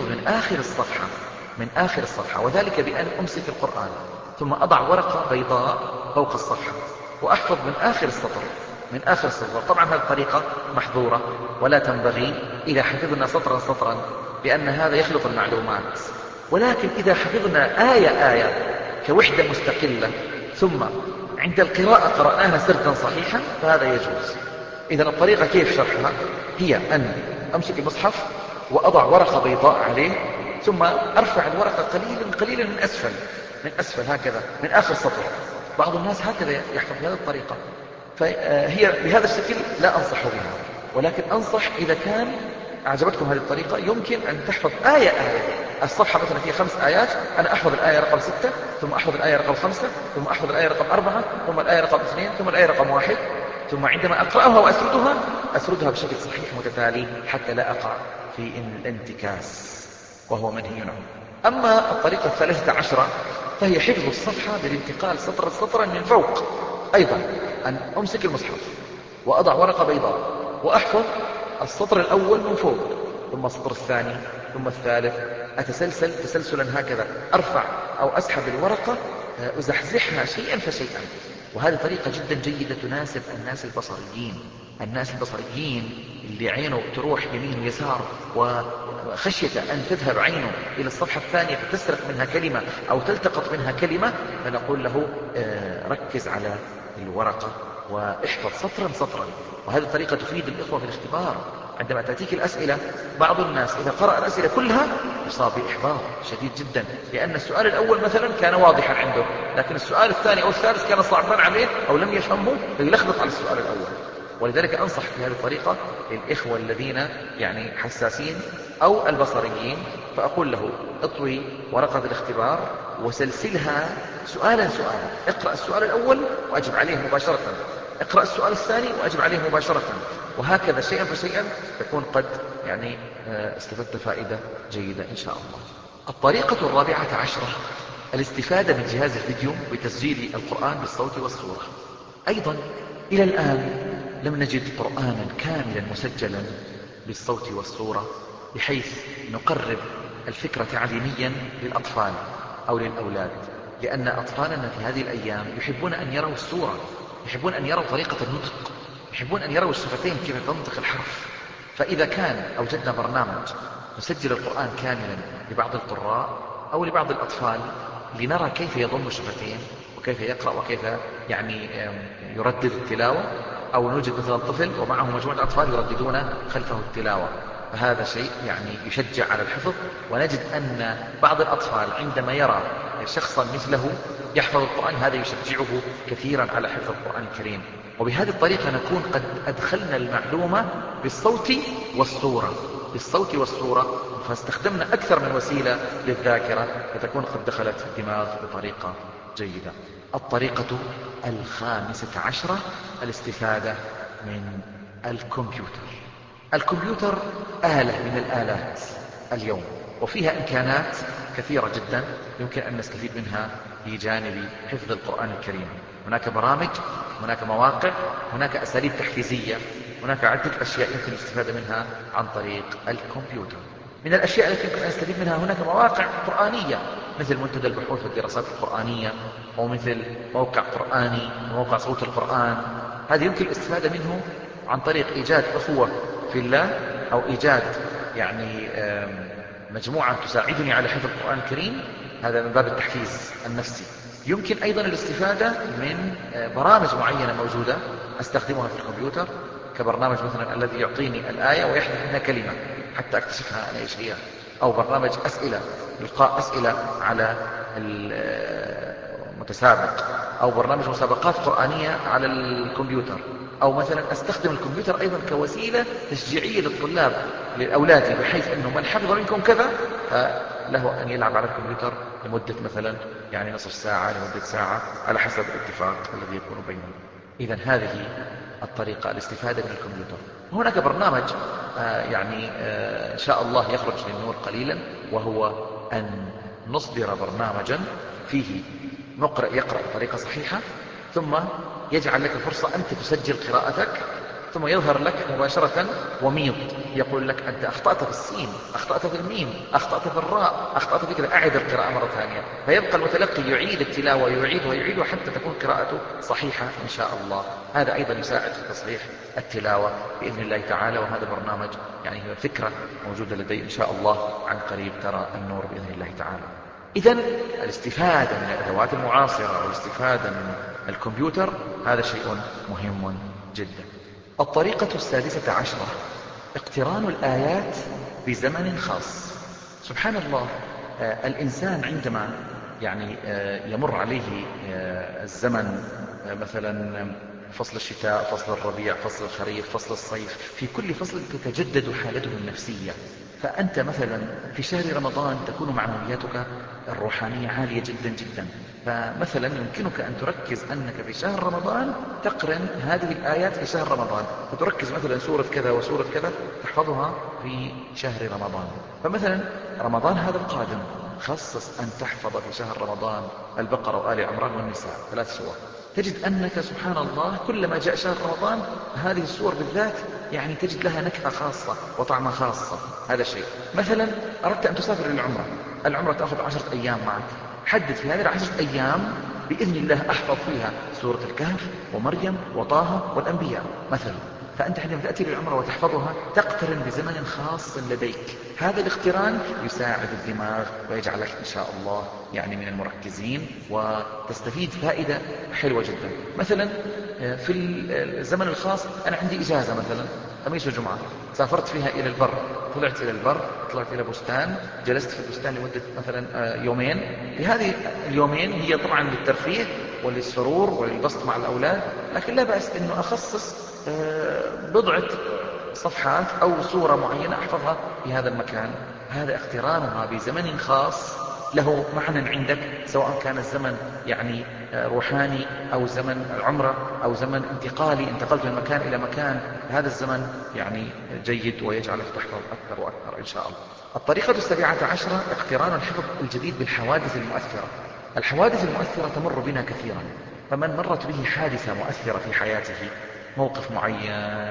Speaker 2: من آخر الصفحة، وذلك بأن أمسك القرآن ثم أضع ورقة بيضاء فوق الصفحة وأحفظ من آخر السطر. طبعا هذه الطريقة محظورة ولا تنبغي إذا حفظنا سطرا سطرا، لأن هذا يخلط المعلومات، ولكن إذا حفظنا آية كوحدة مستقلة ثم عند القراءة قرأناها سردا صحيحا فهذا يجوز. إذن الطريقة كيف شرحها؟ هي أن أمسك المصحف وأضع ورقة بيضاء عليه، ثم أرفع الورقة قليلا من أسفل هكذا من آخر سطر. بعض الناس هكذا يحفظ بهذه الطريقة، فهي بهذا الشكل لا أنصح بها، ولكن أنصح إذا كان أعجبتكم هذه الطريقة يمكن أن تحفظ آية. الصفحة مثلا فيها 5 آيات، أنا أحفظ الآية رقم 6، ثم أحفظ الآية رقم 5، ثم أحفظ الآية رقم 4، ثم الآية رقم 2، ثم الآية رقم 1، ثم عندما أقرأها وأسردها بشكل صحيح متتالي حتى لا أقع في الانتكاس، وهو منهي عنه. أما الطريقة 13 فهي حفظ الصفحة بالانتقال سطرا من فوق، أيضا أن أمسك المصحف وأضع ورقة بيضاء وأحفظ السطر الأول من فوق، ثم السطر الثاني، ثم الثالث، أتسلسل تسلسلا هكذا، أرفع أو أسحب الورقة أزحزحها شيئا فشيئا. وهذه طريقة جدا جيدة تناسب الناس البصريين اللي عينه تروح يمين ويسار، وخشية أن تذهب عينه إلى الصفحة الثانية فتسرق منها كلمة أو تلتقط منها كلمة، فنقول له ركز على الورقة واحفظ سطرا. وهذه الطريقة تفيد الإخوة في الاختبار. عندما تأتيك الأسئلة، بعض الناس إذا قرأ الأسئلة كلها يصاب بإحباط شديد جدا، لأن السؤال الأول مثلا كان واضحا عنده، لكن السؤال الثاني أو الثالث كان صعبا عليه أو لم يفهمه فيلخبط على السؤال الأول. ولذلك أنصح في هذه الطريقة للإخوة الذين يعني حساسين أو البصريين، فأقول له اطوي ورقة الاختبار وسلسلها سؤالا، اقرأ السؤال الأول وأجب عليه مباشرة، اقرأ السؤال الثاني وأجب عليه مباشرة، وهكذا شيئا فشيئا تكون قد يعني استفدت فائدة جيدة إن شاء الله. الطريقة 14 الاستفادة من جهاز الفيديو بتسجيل القرآن بالصوت والصورة. أيضا إلى الآن لم نجد قرآنا كاملا مسجلا بالصوت والصورة بحيث نقرب الفكرة تعليميا للأطفال أو للأولاد، لأن أطفالنا في هذه الأيام يحبون أن يروا الصورة، يحبون أن يروا طريقة النطق، يحبون أن يروا الشفتين كيف تنطق الحرف. فإذا كان أوجدنا برنامج نسجل القرآن كاملا لبعض القراء أو لبعض الأطفال لنرى كيف يضم الشفتين وكيف يقرأ وكيف يعني يردد التلاوة، أو نوجد مثلا طفل ومعه مجموعة أطفال يرددون خلفه التلاوة، فهذا شيء يعني يشجع على الحفظ. ونجد أن بعض الأطفال عندما يرى شخصا مثله يحفظ القرآن هذا يشجعه كثيرا على حفظ القرآن الكريم. وبهذه الطريقة نكون قد أدخلنا المعلومة بالصوت والصورة، بالصوت والصورة، فاستخدمنا أكثر من وسيلة للذاكرة فتكون قد دخلت في الدماغ بطريقة جيدة. الطريقة 15 الاستفادة من الكمبيوتر. الكمبيوتر آلة من الآلات اليوم، وفيها إمكانات كثيرة جدا يمكن أن نستفيد منها في جانب حفظ القرآن الكريم. هناك برامج، هناك مواقع، هناك أساليب تحفيزية، هناك عدة أشياء يمكن الاستفادة منها عن طريق الكمبيوتر. من الأشياء التي يمكن أن نستفيد منها هناك مواقع قرآنية مثل منتدى البحوث والدراسات القرآنية، أو مثل موقع قرآني وموقع صوت القرآن. هذا يمكن الاستفادة منه عن طريق إيجاد أخوة في الله، أو إيجاد يعني مجموعة تساعدني على حفظ القرآن الكريم، هذا من باب التحفيز النفسي. يمكن أيضا الاستفادة من برامج معينة موجودة أستخدمها في الكمبيوتر، كبرنامج مثلا الذي يعطيني الآية ويحذف منها كلمة حتى أكتشفها أنا إيش هي، أو برنامج أسئلة، إلقاء أسئلة على المتسابق، أو برنامج مسابقات قرآنية على الكمبيوتر، أو مثلا أستخدم الكمبيوتر أيضا كوسيلة تشجيعية للطلاب لأولادي، بحيث أنه من حفظ منكم كذا له أن يلعب على الكمبيوتر لمدة مثلا يعني نصف ساعة لمدة ساعة على حسب الاتفاق الذي يكون بينهم. إذن هذه الطريقة الاستفادة من الكمبيوتر. هناك برنامج يعني إن شاء الله يخرج للنور قليلا، وهو أن نصدر برنامجا فيه مقرئ يقرأ بطريقة صحيحة، ثم يجعل لك فرصة أنت تسجل قراءتك، ثم يظهر لك مباشرة وميض يقول لك أنت أخطأت في السين، أخطأت في الميم، أخطأت في الراء، أخطأت في كذا، أعد القراءة مرة ثانية. فيبقى المتلقي يعيد التلاوة، يعيد ويعيد حتى تكون قراءته صحيحة إن شاء الله. هذا أيضا يساعد في تصحيح التلاوة بإذن الله تعالى. وهذا برنامج يعني هي فكرة موجودة لدي إن شاء الله عن قريب ترى النور بإذن الله تعالى. إذن الاستفادة من الأدوات المعاصرة والاستفادة من الكمبيوتر هذا شيء مهم جدا. الطريقة 16 اقتران الآيات بزمن خاص. سبحان الله، الإنسان عندما يعني يمر عليه الزمن، مثلا فصل الشتاء، فصل الربيع، فصل الخريف، فصل الصيف، في كل فصل تتجدد حالته النفسية. فأنت مثلا في شهر رمضان تكون معنوياتك الروحانية عالية جدا جدا، فمثلا يمكنك أن تركز أنك في شهر رمضان تقرن هذه الآيات في شهر رمضان، فتركز مثلا سورة كذا وسورة كذا تحفظها في شهر رمضان. فمثلا رمضان هذا القادم خصص أن تحفظ في شهر رمضان البقرة وآل عمران والنساء، 3 سور. تجد أنك سبحان الله كلما جاء شهر رمضان هذه السور بالذات يعني تجد لها نكهة خاصة وطعمة خاصة. هذا شيء. مثلا أردت أن تسافر للعمرة، العمرة تأخذ 10 أيام معك، حدد في هذه 10 أيام بإذن الله أحفظ فيها سورة الكهف ومريم وطه والأنبياء مثلا. فأنت حينما تأتي للعمرة وتحفظها تقترن بزمن خاص لديك. هذا الاقتران يساعد الدماغ ويجعلك إن شاء الله يعني من المركزين، وتستفيد فائدة حلوة جدا. مثلا في الزمن الخاص أنا عندي إجازة مثلا خميس وجمعة، سافرت فيها إلى البر، طلعت إلى البر، طلعت إلى بستان، جلست في البستان لمدة مثلا يومين. في هذه اليومين هي طبعا للترفيه وللسرور وللبسط مع الأولاد، لكن لا بأس أنه أخصص بضعة صفحات أو سورة معينة أحفظها في هذا المكان. هذا اقترانها بزمن خاص له معنى عندك، سواء كان الزمن يعني روحاني أو زمن العمرة أو زمن انتقالي، انتقلت من مكان إلى مكان، هذا الزمن يعني جيد ويجعلك تحفظ أكثر وأكثر إن شاء الله. الطريقة 17 اقتران الحفظ الجديد بالحوادث المؤثرة. الحوادث المؤثرة تمر بنا كثيرا، فمن مرت به حادثة مؤثرة في حياته، موقف معين،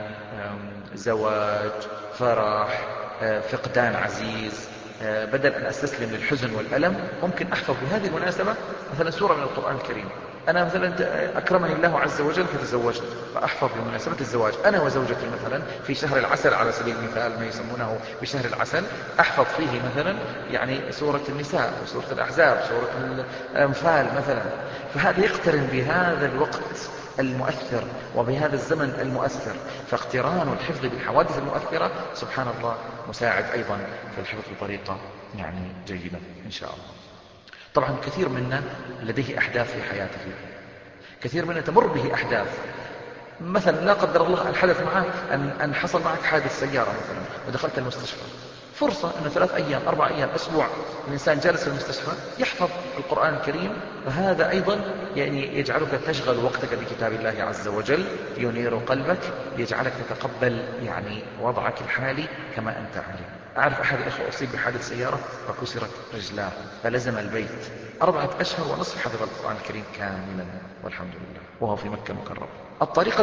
Speaker 2: زواج، فرح، فقدان عزيز، بدل أن أستسلم للحزن والألم ممكن أحفظ بهذه المناسبة مثلا سورة من القرآن الكريم، أنا مثلا أكرمني الله عز وجل فتزوجت، فأحفظ بمناسبة الزواج أنا وزوجتي مثلا في شهر العسل على سبيل المثال، ما يسمونه بشهر العسل، أحفظ فيه مثلا يعني سورة النساء وسورة الأحزاب، سورة الأنفال مثلا. فهذا يقترن بهذا الوقت المؤثر وبهذا الزمن المؤثر، فاقتران الحفظ بالحوادث المؤثرة سبحان الله مساعد أيضا في الحفظ بطريقة يعني جيدة إن شاء الله. طبعا كثير منا لديه أحداث في حياته، كثير منا تمر به أحداث، مثلا لا قدر الله الحدث معه أن حصل معك حادث سيارة مثلا ودخلت المستشفى، فرصة أنه 3 أيام 4 أيام أسبوع الإنسان جالس في المستشفى يحفظ القرآن الكريم، فهذا أيضا يعني يجعلك تشغل وقتك بكتاب الله عز وجل، ينير قلبك، يجعلك تتقبل يعني وضعك الحالي كما أنت عليه. أعرف أحد الأخوة أصيب بحادث سيارة فكسرت رجلاه فلزم البيت 4 أشهر ونصف حفظ القرآن الكريم كاملا والحمد لله وهو في مكة المكرمة. الطريقة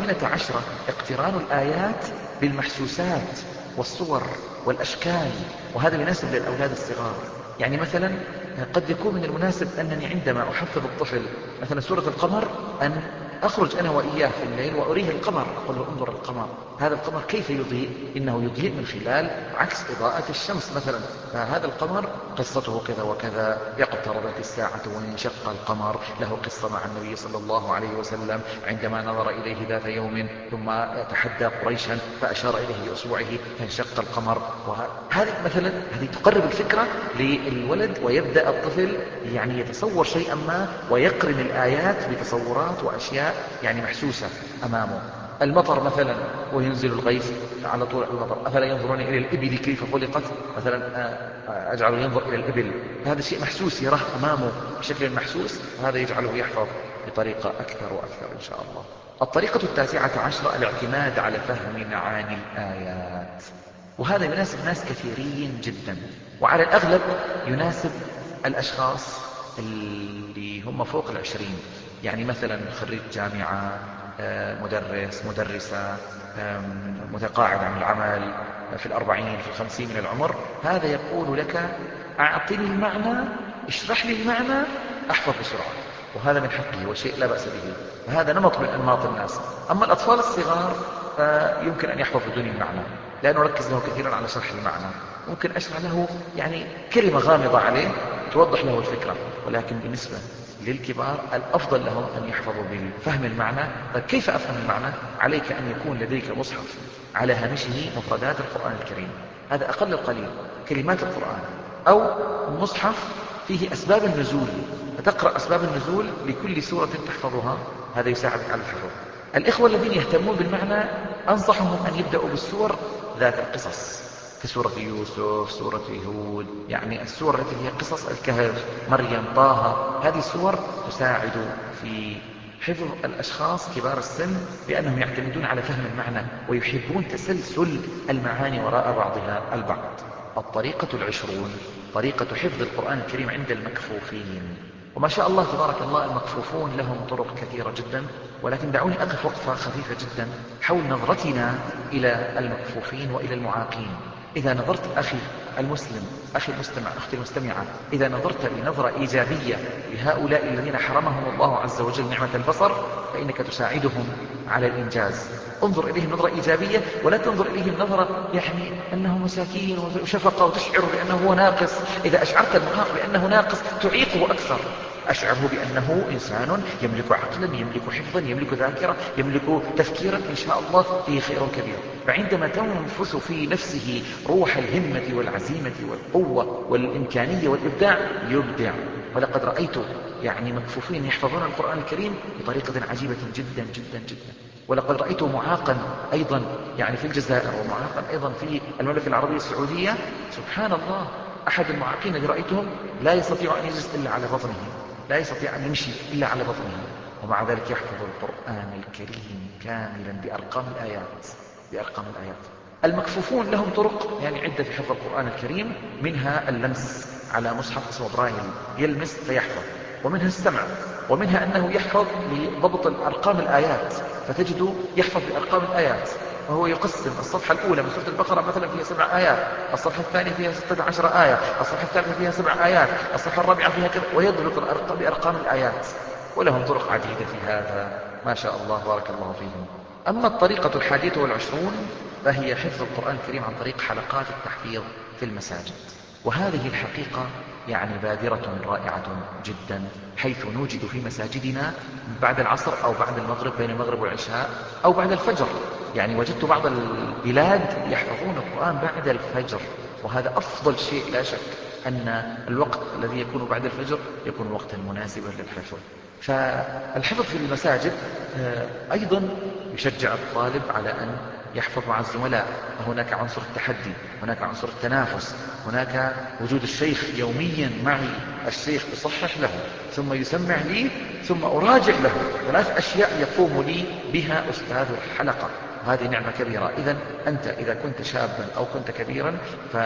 Speaker 2: 18 اقتران الآيات بالمحسوسات والصور والأشكال، وهذا يناسب للأولاد الصغار. يعني مثلا قد يكون من المناسب أنني عندما أحفظ الطفل مثلا سورة القمر أن أخرج أنا وإياه في الليل وأريه القمر، أقول له انظر القمر، هذا القمر كيف يضيء؟ إنه يضيء من خلال عكس إضاءة الشمس مثلا، فهذا القمر قصته كذا وكذا، اقتربت الساعة وانشق القمر، له قصة مع النبي صلى الله عليه وسلم عندما نظر إليه ذات يوم ثم تحدى قريشا فأشار إليه بأصبعه فانشق القمر. وهذه مثلا هذه تقرب الفكرة للولد ويبدأ الطفل يعني يتصور شيئا ما ويقرن الآيات بتصورات وأشياء يعني محسوسة أمامه. المطر مثلا وينزل الغيث على طول المطر، أفلا ينظرون إلى الإبل كيف خلقت مثلا، أجعله ينظر إلى الإبل، هذا شيء محسوس يراه أمامه بشكل محسوس، وهذا يجعله يحفظ بطريقة أكثر وأكثر إن شاء الله. الطريقة 19 الاعتماد على فهم معاني الآيات، وهذا يناسب ناس كثيرين جدا، وعلى الأغلب يناسب الأشخاص اللي هم فوق 20، يعني مثلا خريج جامعة، مدرس، مدرسة، متقاعد عن العمل، في 40 في 50 من العمر، هذا يقول لك أعطني المعنى، اشرح لي المعنى، أحفظ بسرعة، وهذا من حقه وشيء لا بأس به، فهذا نمط من أنماط الناس. أما الأطفال الصغار فيمكن أن يحفظ بدون المعنى، لأنه ركز له كثيرا على شرح المعنى، ممكن أشرح له يعني كلمة غامضة عليه توضح له الفكرة، ولكن بالنسبة للكبار الأفضل لهم أن يحفظوا بفهم المعنى. طيب كيف أفهم المعنى؟ عليك أن يكون لديك مصحف على هامشه مفردات القرآن الكريم، هذا أقل القليل كلمات القرآن، أو مصحف فيه أسباب النزول، فتقرأ أسباب النزول لكل سورة تحفظها، هذا يساعدك على الحفظ. الإخوة الذين يهتمون بالمعنى أنصحهم أن يبدأوا بالسور ذات القصص، كسورة يوسف، سورة هود، يعني السور التي هي قصص الكهف، مريم، طه، هذه السور تساعد في حفظ الأشخاص كبار السن، لأنهم يعتمدون على فهم المعنى ويحبون تسلسل المعاني وراء بعضها البعض. الطريقة 20 طريقة حفظ القرآن الكريم عند المكفوفين، وما شاء الله تبارك الله المكفوفون لهم طرق كثيرة جدا، ولكن دعوني أقف وقفة خفيفة جدا حول نظرتنا إلى المكفوفين وإلى المعاقين. إذا نظرت أخي المسلم، أخي المستمع، أختي المستمعة، إذا نظرت بنظرة إيجابية لهؤلاء الذين حرمهم الله عز وجل نعمة البصر فإنك تساعدهم على الإنجاز. انظر إليهم نظرة إيجابية، ولا تنظر إليهم نظرة يعني أنه مساكين وشفقة وتشعر بأنه هو ناقص. إذا أشعرت المعاق بأنه ناقص تعيقه أكثر، أشعره بأنه إنسان يملك عقلا، يملك حفظا، يملك ذاكرة، يملك تفكيرا، إن شاء الله فيه خير كبير. فعندما تنفس في نفسه روح الهمة والعزيمة والقوة والإمكانية والإبداع يبدع. ولقد رأيت يعني مكفوفين يحفظون القرآن الكريم بطريقة عجيبة جدا جدا جدا. ولقد رأيت معاقا أيضا يعني في الجزائر، ومعاقا أيضا في المملكة العربية السعودية، سبحان الله، أحد المعاقين الذي رأيتهم لا يستطيع أن يجلس إلا على بطنه، لا يستطيع أن يمشي إلا على بطنه، ومع ذلك يحفظ القرآن الكريم كاملا بأرقام الآيات، بأرقام الآيات. المكفوفون لهم طرق يعني عدة في حفظ القرآن الكريم، منها اللمس على مصحف اسمه برايل، يلمس فيحفظ، ومنها السمع، ومنها أنه يحفظ لضبط الأرقام الآيات، فتجد يحفظ بأرقام الآيات، وهو يقسم الصفحة الأولى من سورة البقرة مثلا فيها 7 آيات، الصفحة الثانية فيها 16 آية، الصفحة الثالثة فيها 7 آيات، الصفحة الرابعة فيها كذا، ويضبط الأرقام بأرقام الآيات. ولهم طرق عديدة في هذا ما شاء الله بارك الله فيهم. أما الطريقة 21 فهي حفظ القرآن الكريم عن طريق حلقات التحفيظ في المساجد. وهذه الحقيقة يعني بادرة رائعة جدا، حيث نوجد في مساجدنا بعد العصر أو بعد المغرب، بين المغرب والعشاء أو بعد الفجر. يعني وجدت بعض البلاد يحفظون القرآن بعد الفجر، وهذا أفضل شيء لا شك، أن الوقت الذي يكون بعد الفجر يكون وقتا مناسبا للحفظ. فالحفظ في المساجد أيضا يشجع الطالب على أن يحفظ مع الزملاء، فهناك عنصر التحدي، هناك عنصر التنافس، هناك وجود الشيخ يوميا معي، الشيخ يصحح له ثم يسمع لي ثم أراجع له، 3 أشياء يقوم لي بها أستاذ الحلقة، وهذه نعمة كبيرة. إذن أنت إذا كنت شابا أو كنت كبيرا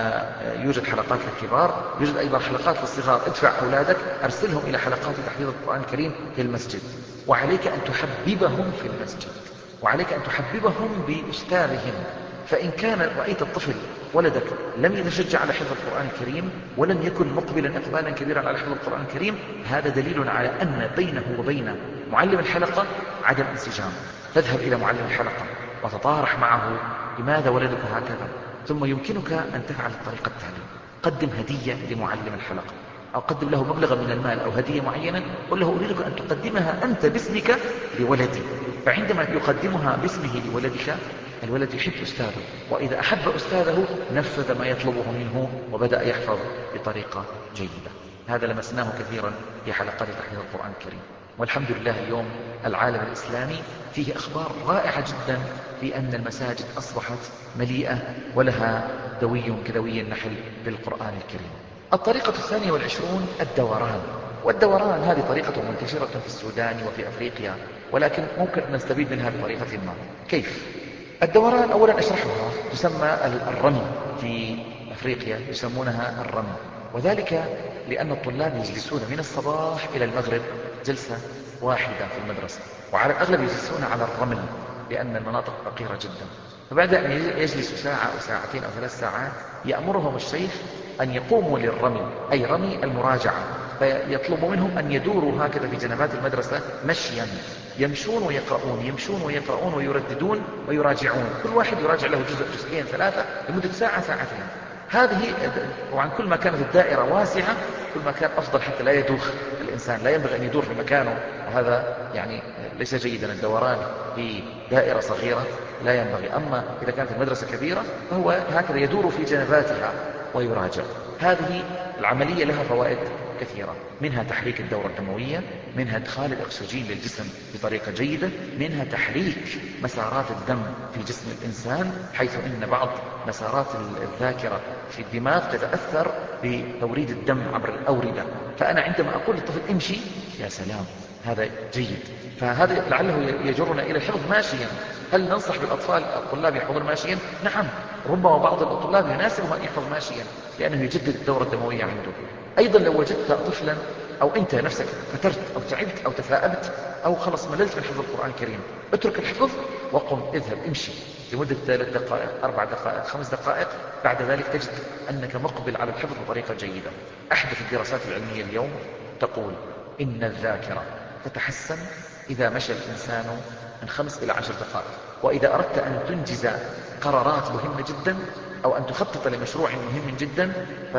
Speaker 2: فيوجد حلقات للكبار، يوجد أيضا حلقات للصغار. ادفع أولادك أرسلهم إلى حلقات تحفيظ القرآن الكريم في المسجد، وعليك أن تحببهم في المسجد، وعليك أن تحببهم بأستاذهم. فإن كان رأيت الطفل ولدك لم يتشجع على حفظ القرآن الكريم ولم يكن مقبلا إقبالا كبيرا على حفظ القرآن الكريم، هذا دليل على أن بينه وبين معلم الحلقة عدم انسجام. تذهب إلى معلم الحلقة وتطارح معه لماذا ولدك هكذا، ثم يمكنك أن تفعل الطريقة التالية: قدم هدية لمعلم الحلقة، أو قدم له مبلغا من المال أو هدية معينة، قل له أريدك أن تقدمها أنت باسمك لولدي. فعندما يقدمها باسمه لولدك، الولد يحب أستاذه، وإذا أحب أستاذه نفذ ما يطلبه منه وبدأ يحفظ بطريقة جيدة. هذا لمسناه كثيرا في حلقات تحفيظ القرآن الكريم. والحمد لله اليوم العالم الإسلامي فيه أخبار رائعة جدا في أن المساجد أصبحت مليئة ولها دوي كدوي النحل بالقرآن الكريم. الطريقة 22 الدوران. والدوران هذه طريقة منتشرة في السودان وفي أفريقيا، ولكن ممكن أن نستفيد منها بطريقة ما. كيف؟ الدوران أولا أشرحها، تسمى الرمي، في أفريقيا يسمونها الرمي، وذلك لأن الطلاب يجلسون من الصباح إلى المغرب جلسة واحدة في المدرسة، وعلى الأغلب يجلسون على الرمل لأن المناطق فقيرة جدا. فبعد أن يجلسوا ساعة أو ساعتين أو 3 ساعات يأمرهم الشيخ أن يقوموا للرمي، أي رمي المراجعة، فيطلب منهم أن يدوروا هكذا في جنبات المدرسة مشيا، يمشون ويقرؤون، يمشون ويقرؤون ويرددون ويراجعون، كل واحد يراجع له جزء، جزئين، 3 لمدة ساعة، ساعتين. هذه وعن كل ما كانت الدائرة واسعة كل ما كان أفضل، حتى لا يدوخ الإنسان، لا ينبغي أن يدور في مكانه، وهذا يعني ليس جيدا. الدوران في دائرة صغيرة لا ينبغي. أما إذا كانت المدرسة كبيرة فهو هكذا يدور في جنباتها ويراجع. هذه العملية لها فوائد كثيرة، منها تحريك الدورة الدموية، منها إدخال الأكسجين للجسم بطريقة جيدة، منها تحريك مسارات الدم في جسم الإنسان، حيث إن بعض مسارات الذاكرة في الدماغ تتأثر بتوريد الدم عبر الأوردة. فأنا عندما أقول للطفل امشي، يا سلام، هذا جيد. فهذا لعله يجرنا إلى الحفظ ماشيا. هل ننصح بالأطفال الطلاب يحفظون ماشيا؟ نعم، ربما بعض الطلاب يناسبه أن يحفظ ماشيا لأنه يجدد الدورة الدموية عنده. أيضا لو وجدت طفلا أو أنت نفسك فترت أو تعبت أو تثاءبت أو خلص مللت من حفظ القرآن الكريم، اترك الحفظ وقم اذهب امشي لمدة 3 دقائق 4 دقائق 5 دقائق، بعد ذلك تجد أنك مقبل على الحفظ بطريقة جيدة. أحدث الدراسات العلمية اليوم تقول إن الذاكرة تتحسن إذا مشى الإنسان من 5 إلى 10 دقائق. وإذا أردت أن تنجز قرارات مهمة جدا أو أن تخطط لمشروع مهم جدا،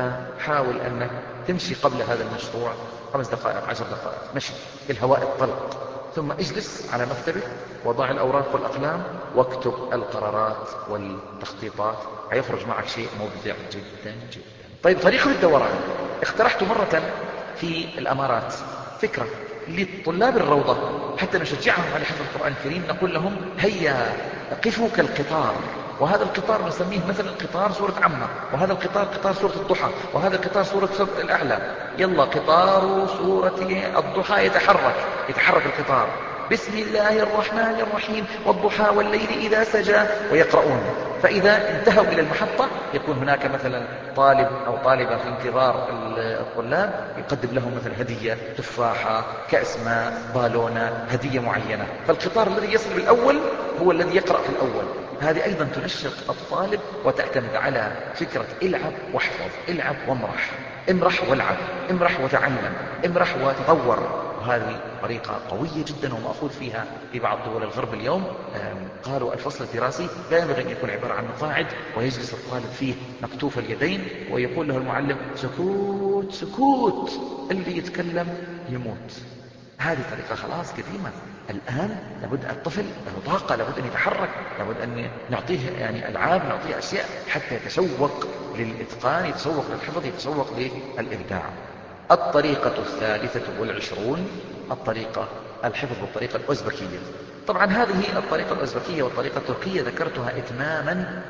Speaker 2: فحاول أنك تمشي قبل هذا المشروع 5 دقائق 10 دقائق مشي في الهواء الطلق، ثم اجلس على مكتبك وضع الأوراق والأقلام واكتب القرارات والتخطيطات، هيخرج معك شيء مبدع جدا جدا. طيب، طريقة الدوران اقترحت مرة في الأمارات فكرة لطلاب الروضة حتى نشجعهم على حفظ القرآن الكريم. نقول لهم هيا قفوا كالقطار، وهذا القطار نسميه مثلا قطار سورة عمة، وهذا القطار قطار سورة الضحى، وهذا القطار سورة الأعلى. يلا قطار سورة الضحى يتحرك القطار، بسم الله الرحمن الرحيم والضحى والليل إذا سجى، ويقرؤون. فإذا انتهوا إلى المحطة يكون هناك مثلا طالب أو طالبة في انتظار الطلاب، يقدم لهم مثلا هدية، تفاحة، كأس ماء، بالونة، هدية معينة. فالقطار الذي يصل بالأول هو الذي يقرأ في الأول. هذه أيضا تنشط الطالب وتعتمد على فكرة العب واحفظ، العب وامرح، امرح والعب، امرح وتعلم، امرح وتطور. وهذه طريقة قوية جدا ومأخوذ فيها في بعض دول الغرب اليوم. قالوا الفصل الدراسي لا ينبغي أن يكون عبارة عن مقاعد ويجلس الطالب فيه مكتوف اليدين ويقول له المعلم سكوت سكوت، اللي يتكلم يموت. هذه طريقة خلاص قديمة. الآن لابد الطفل له طاقة، لابد أن يتحرك، لابد أن نعطيه يعني ألعاب، نعطيه أشياء حتى يتشوق للإتقان، يتشوق للحفظ، يتشوق للإبداع. الطريقة 23 الطريقة الحفظ بالطريقة الأوزبكية. طبعا هذه الطريقة الأوزبكية والطريقة التركية ذكرتها إتماما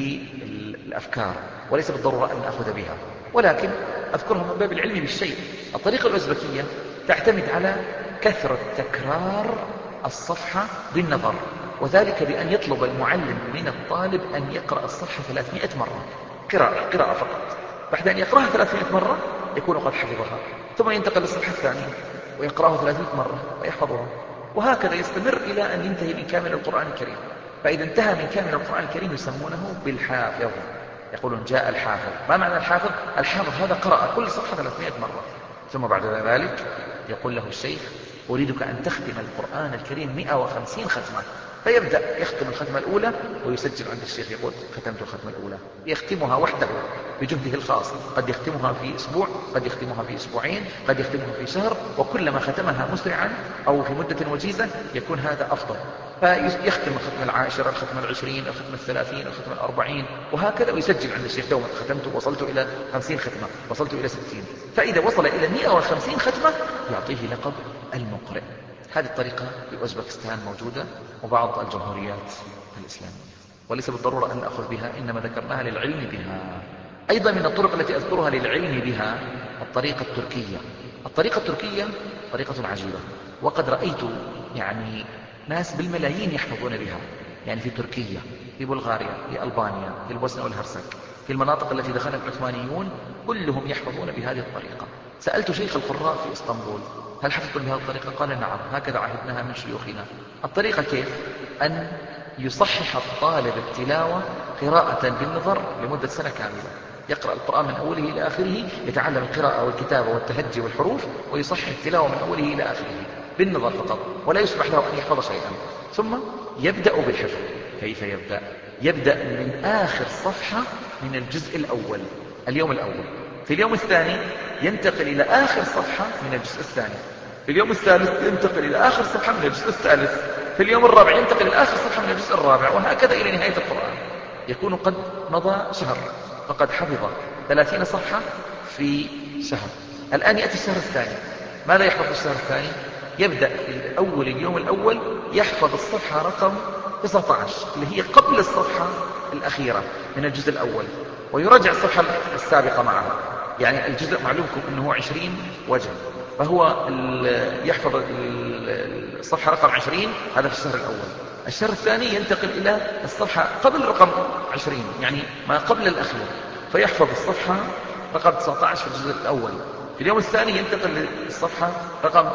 Speaker 2: للأفكار وليس بالضرورة أن أخذ بها، ولكن أذكرها من باب العلم بالشيء. الطريقة الأوزبكية تعتمد على كثرة تكرار الصفحة بالنظر، وذلك بأن يطلب المعلم من الطالب أن يقرأ الصفحة 300 مرة، قراءة فقط. بعد أن يقرأها 300 مرة يكون قد حفظها، ثم ينتقل للصفحة الثانية ويقرأها 300 مرة ويحفظها، وهكذا يستمر إلى أن ينتهي من كامل القرآن الكريم. فإذا انتهى من كامل القرآن الكريم يسمونه بالحافظ، يقولون جاء الحافظ. ما معنى الحافظ؟ الحافظ هذا قرأ كل صفحة 300 مرة، ثم بعد ذلك يقول له الشيخ أريدك أن تختم القرآن الكريم 150 ختمة، فيبدأ يختم الختمة الأولى ويسجل عند الشيخ يقول ختمت الختمة الأولى، يختمها وحده بجهده الخاص، قد يختمها في أسبوع، قد يختمها في أسبوعين، قد يختمها في شهر، وكلما ختمها مسرعا أو في مدة وجيزة يكون هذا أفضل. فيختم الختمة 10، الختمة 20، الختمة 30، الختمة 40، وهكذا، ويسجل عند الشيخ دوما ختمت، وصلت إلى 50 ختمة، وصلت إلى 60. فإذا وصل إلى 150 ختمة يعطيه لقب المقرئ. هذه الطريقة في أوزبكستان موجودة وبعض الجمهوريات الإسلامية، وليس بالضرورة أن نأخذ بها، إنما ذكرناها للعلم بها. أيضا من الطرق التي أذكرها للعلم بها الطريقة التركية. الطريقة التركية طريقة عجيبة، وقد رأيت يعني ناس بالملايين يحفظون بها، يعني في تركيا، في بلغاريا، في ألبانيا، في البوسنة والهرسك، في المناطق التي دخلها العثمانيون، كلهم يحفظون بهذه الطريقة. سألت شيخ القراء في إسطنبول هل حفظتم بهذه الطريقة؟ قال نعم، هكذا عهدناها من شيوخنا. الطريقة كيف؟ أن يصحح الطالب التلاوة قراءة بالنظر لمدة سنة كاملة، يقرأ القرآن من أوله إلى آخره، يتعلم القراءة والكتابة والتهجي والحروف، ويصحح التلاوة من أوله إلى آخره بالنظر فقط، ولا يسمح له أن يحفظ شيئا. ثم يبدأ بالحفظ. كيف يبدأ؟ يبدأ من آخر صفحة من الجزء الأول اليوم الأول، في اليوم الثاني ينتقل إلى آخر صفحة من الجزء الثاني، في اليوم الثالث ينتقل إلى آخر صفحة من الجزء الثالث، في اليوم الرابع ينتقل إلى آخر صفحة من الجزء الرابع، وهكذا إلى نهاية القرآن. يكون قد مضى شهر فقد حفظ 30 صفحة في شهر. الآن يأتي الشهر الثاني، ماذا يحفظ في الشهر الثاني؟ يبدأ في أول اليوم الأول يحفظ الصفحة رقم 19 اللي هي قبل الصفحة الأخيرة من الجزء الأول، ويراجع الصفحة السابقة معها. يعني الجزء معلومكم أنه 20 وجه، فهو يحفظ الصفحة رقم 20، هذا في الشهر الأول. الشهر الثاني ينتقل إلى الصفحة قبل رقم 20، يعني ما قبل الأخير، فيحفظ الصفحة رقم 19 في الجزء الأول. في اليوم الثاني ينتقل للصفحة رقم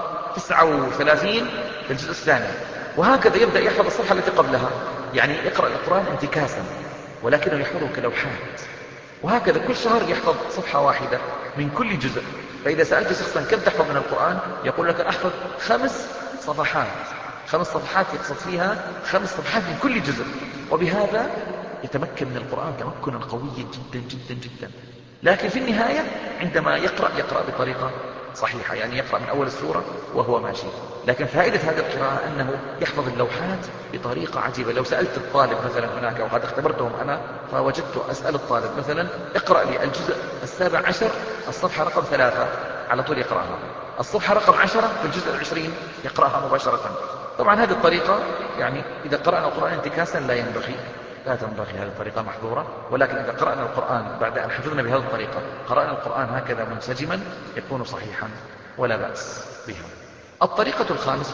Speaker 2: 39 في الجزء الثاني، وهكذا يبدأ يحفظ الصفحة التي قبلها. يعني يقرأ القرآن انتكاسا ولكنه يحفظه كلوحات، وهكذا كل شهر يحفظ صفحة واحدة من كل جزء. فإذا سألت شخصا كم تحفظ من القرآن يقول لك أحفظ 5 صفحات. 5 صفحات يقصد فيها 5 صفحات من كل جزء، وبهذا يتمكن من القرآن تمكنا قويا جدا جدا جدا. لكن في النهاية عندما يقرأ بطريقة صحيحة، يعني يقرأ من أول السورة وهو ماشي. لكن فائدة هذه القراءة أنه يحفظ اللوحات بطريقة عجيبة. لو سألت الطالب مثلا هناك، وقد اختبرتهم أنا، فوجدت أسأل الطالب مثلا اقرأ لي الجزء 17 الصفحة رقم 3، على طول يقرأها. الصفحة رقم 10 في الجزء 20 يقرأها مباشرة. طبعا هذه الطريقة يعني إذا قرأنا القرآن انتكاسا لا تنبغي، هذه الطريقة محظورة. ولكن إذا قرأنا القرآن بعد أن حفظنا بهذه الطريقة، قرأنا القرآن هكذا منسجما، يكون صحيحا ولا بأس بها. الطريقة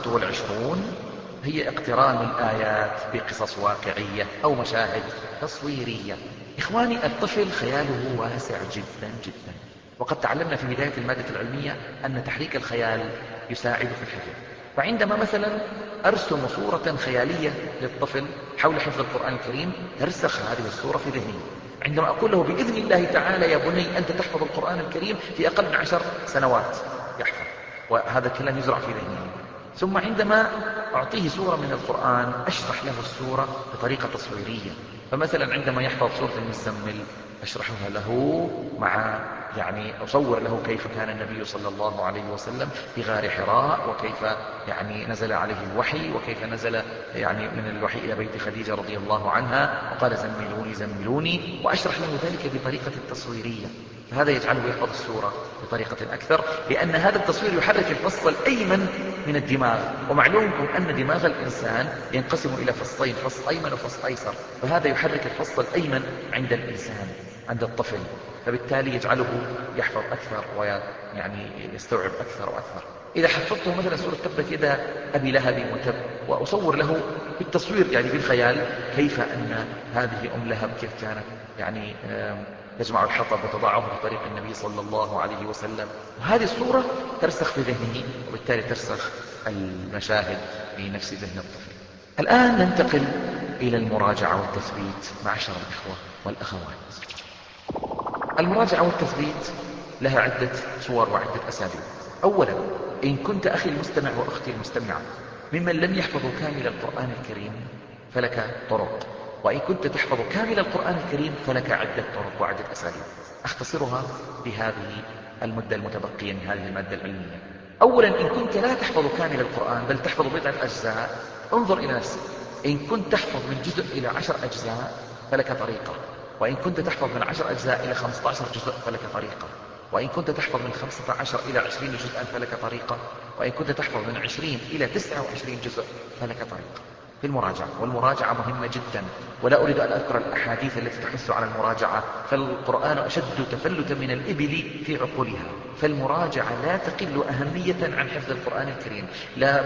Speaker 2: 25 هي اقتران الآيات بقصص واقعية أو مشاهد تصويرية. إخواني، الطفل خياله واسع جدا جدا، وقد تعلمنا في بداية المادة العلمية أن تحريك الخيال يساعد في الحفظ. فعندما مثلا أرسم صورة خيالية للطفل حول حفظ القرآن الكريم ترسخ هذه الصورة في ذهنه. عندما أقول له بإذن الله تعالى يا بني أنت تحفظ القرآن الكريم في أقل من 10 سنوات، يحفظ. وهذا الكلام يزرع في ذهنه. ثم عندما أعطيه سورة من القرآن أشرح له السورة بطريقة تصويرية. فمثلا عندما يحفظ سورة المزمل أشرحها له أصور له كيف كان النبي صلى الله عليه وسلم في غار حراء، وكيف نزل عليه الوحي، وكيف نزل من الوحي إلى بيت خديجة رضي الله عنها وقال زملوني زملوني، وأشرح له ذلك بطريقة تصويرية. فهذا يجعله يحفظ السورة بطريقة أكثر، لأن هذا التصوير يحرك الفص الأيمن من الدماغ، ومعلومكم أن دماغ الإنسان ينقسم إلى فصين، فص أيمن وفص أيسر، فهذا يحرك الفص الأيمن عند الإنسان، عند الطفل، فبالتالي يجعله يحفظ أكثر ويستوعب أكثر وأكثر. إذا حفظته مثلا سورة تبت يدا أبي لهب وتب، وأصور له بالتصوير بالخيال كيف أن هذه لهب كيف كانت تجمع الحطب وتضعه في طريق النبي صلى الله عليه وسلم، وهذه الصورة ترسخ في ذهنه، وبالتالي ترسخ المشاهد في نفس ذهن الطفل. الآن ننتقل إلى المراجعة والتثبيت معشر الإخوة والأخوات. المراجعة والتثبيت لها عدة صور وعدة أساليب. أولا، إن كنت أخي المستمع وأختي المستمعة ممن لم يحفظوا كامل القرآن الكريم فلك طرق، وإن كنت تحفظ كامل القرآن الكريم فلك عدة طرق وعدة أساليب، أختصرها بهذه المدة المتبقية من هذه المادة العلمية. أولا، إن كنت لا تحفظ كامل القرآن بل تحفظ بضعة أجزاء، انظر إلى نفسك. إن كنت تحفظ من جزء إلى 10 أجزاء فلك طريقة، وإن كنت تحفظ من 10 أجزاء إلى 15 جزء فلك طريقة، وإن كنت تحفظ من 15 إلى 20 جزءا فلك طريقة، وإن كنت تحفظ من 20 إلى 29 جزء فلك طريقة في المراجعة. والمراجعة مهمة جدا، ولا أريد أن أذكر الأحاديث التي تحث على المراجعة، فالقرآن أشد تفلتا من الإبل في عقولها، فالمراجعة لا تقل أهمية عن حفظ القرآن الكريم. لا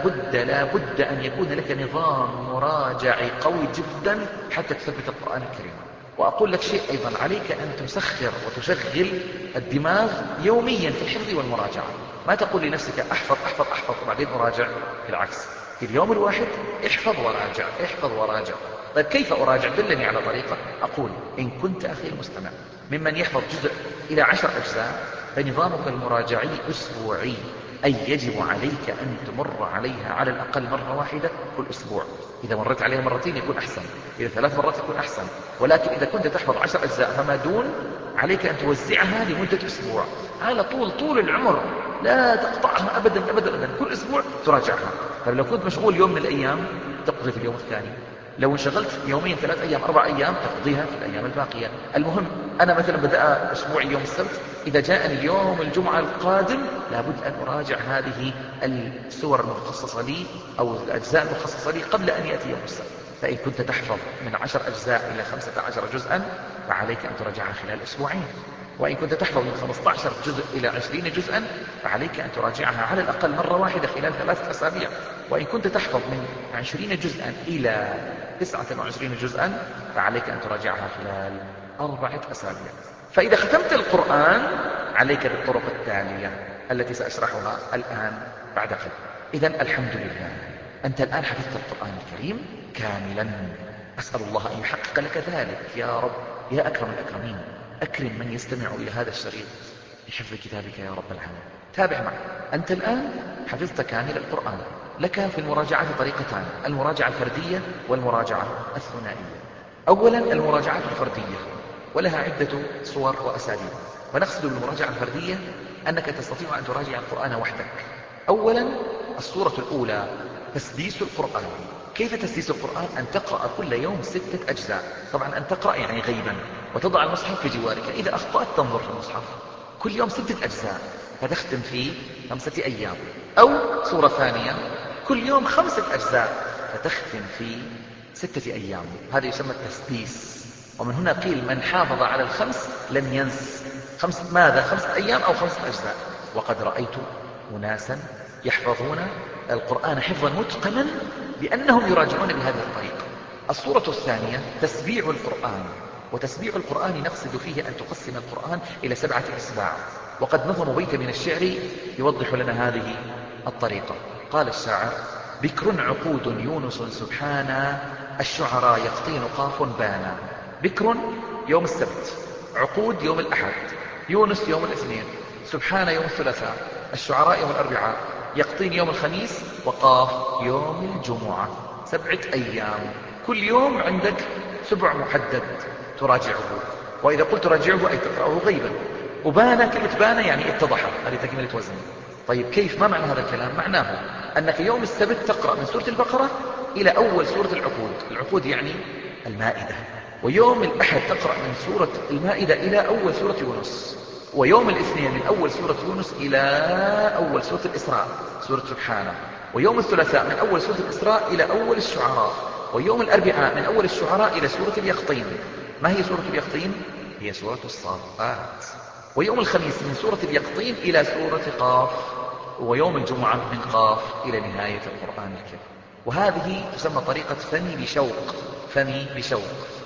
Speaker 2: بد أن يكون لك نظام مراجعي قوي جدا حتى تثبت القرآن الكريم. وأقول لك شيء أيضا، عليك أن تسخر وتشغل الدماغ يوميا في الحفظ والمراجعة. ما تقول لنفسك أحفظ أحفظ أحفظ وبعدين أراجع، بالعكس، في اليوم الواحد احفظ وراجع احفظ وراجع. طيب كيف أراجع؟ دلني على طريقة. أقول إن كنت أخي المستمع ممن يحفظ جزء إلى 10 أجزاء فنظامك المراجعي أسبوعي، أي يجب عليك أن تمر عليها على الأقل مرة واحدة كل أسبوع. إذا مرت عليها مرتين يكون أحسن، إذا 3 مرات يكون أحسن، ولكن إذا كنت تحفظ 10 أجزاء فما دون عليك أن توزعها لمدة أسبوع على طول العمر، لا تقطعها أبدا أبدا أبدا، كل أسبوع تراجعها. طيب لو كنت مشغول يوم من الأيام تقضي في اليوم الثاني، لو انشغلت يومين 3 أيام 4 أيام تقضيها في الأيام الباقية. المهم أنا مثلا بدأ أسبوعي يوم السبت، إذا جاءني يوم الجمعة القادم لابد أن أراجع هذه السور المخصصة لي أو الأجزاء المخصصة لي قبل أن يأتي يوم السبت. فإن كنت تحفظ من 10 أجزاء إلى 15 جزءا فعليك أن تراجعها خلال أسبوعين، وإن كنت تحفظ من 15 جزء إلى 20 جزءا فعليك أن تراجعها على الأقل مرة واحدة خلال 3 أسابيع، وإن كنت تحفظ من 20 جزءا إلى 29 جزءا فعليك أن تراجعها خلال 4 أسابيع. فإذا ختمت القرآن عليك بالطرق التالية التي سأشرحها الآن بعد قليل. إذن الحمد لله، أنت الآن حفظت القرآن الكريم كاملا. أسأل الله أن يحقق لك ذلك يا رب يا أكرم الأكرمين. أكرم من يستمع إلى هذا الشريط بحفظ كتابك يا رب العالمين. تابع معي. أنت الآن حفظت كامل القرآن. لك في المراجعة طريقتان، المراجعة الفردية والمراجعة الثنائية. أولا المراجعة الفردية ولها عدة صور وأساليب، ونقصد بالمراجعة الفردية أنك تستطيع أن تراجع القرآن وحدك. أولا الصورة الأولى تسديس القرآن. كيف تسديس القرآن؟ أن تقرأ كل يوم 6 أجزاء. طبعا أن تقرأ يعني غيبا، وتضع المصحف في جوارك، إذا أخطأت تنظر في المصحف. كل يوم 6 أجزاء فتختم في 5 أيام. أو صورة ثانية، كل يوم 5 أجزاء فتختم في 6 أيام. هذا يسمى التسديس. ومن هنا قيل من حافظ على 5 لم ينس. 5 أيام أو 5 أجزاء. وقد رأيت أناسا يحفظون القرآن حفظا متقنا لأنهم يراجعون بهذه الطريقة. الصورة الثانية تسبيع القرآن. وتسبيع القرآن نقصد فيه أن تقسم القرآن إلى 7 أسباع. وقد نظم بيت من الشعر يوضح لنا هذه الطريقة. قال الشاعر: بكر عقود يونس سبحانا، الشعراء يقطين قاف بانا. بكر يوم السبت، عقود يوم الأحد، يونس يوم الاثنين، سبحان يوم الثلاثاء، الشعراء يوم الأربعاء، يقطين يوم الخميس، وقاف يوم الجمعة. 7 أيام، كل يوم عندك 7 محدد تراجعه. وإذا قلت تراجعه أي تقرأه غيبا. وبان، كلمة بان يعني اتضح، هذه تكملة وزن. طيب كيف؟ ما معنى هذا الكلام؟ معناه أنك يوم السبت تقرأ من سورة البقرة إلى أول سورة العقود، العقود يعني المائدة. ويوم الأحد تقرأ من سورة المائدة إلى أول سورة يونس. ويوم الاثنين من أول سورة يونس إلى أول سورة الإسراء، سورة سبحانه. ويوم الثلاثاء من أول سورة الإسراء إلى أول الشعراء. ويوم الأربعاء من أول الشعراء إلى سورة اليقطين. ما هي سورة اليقطين؟ هي سورة الصافات. ويوم الخميس من سورة اليقطين إلى سورة قاف. ويوم الجمعة من قاف إلى نهاية القرآن الكريم. وهذه تسمى طريقة فمي بشوق. فمي بشوق،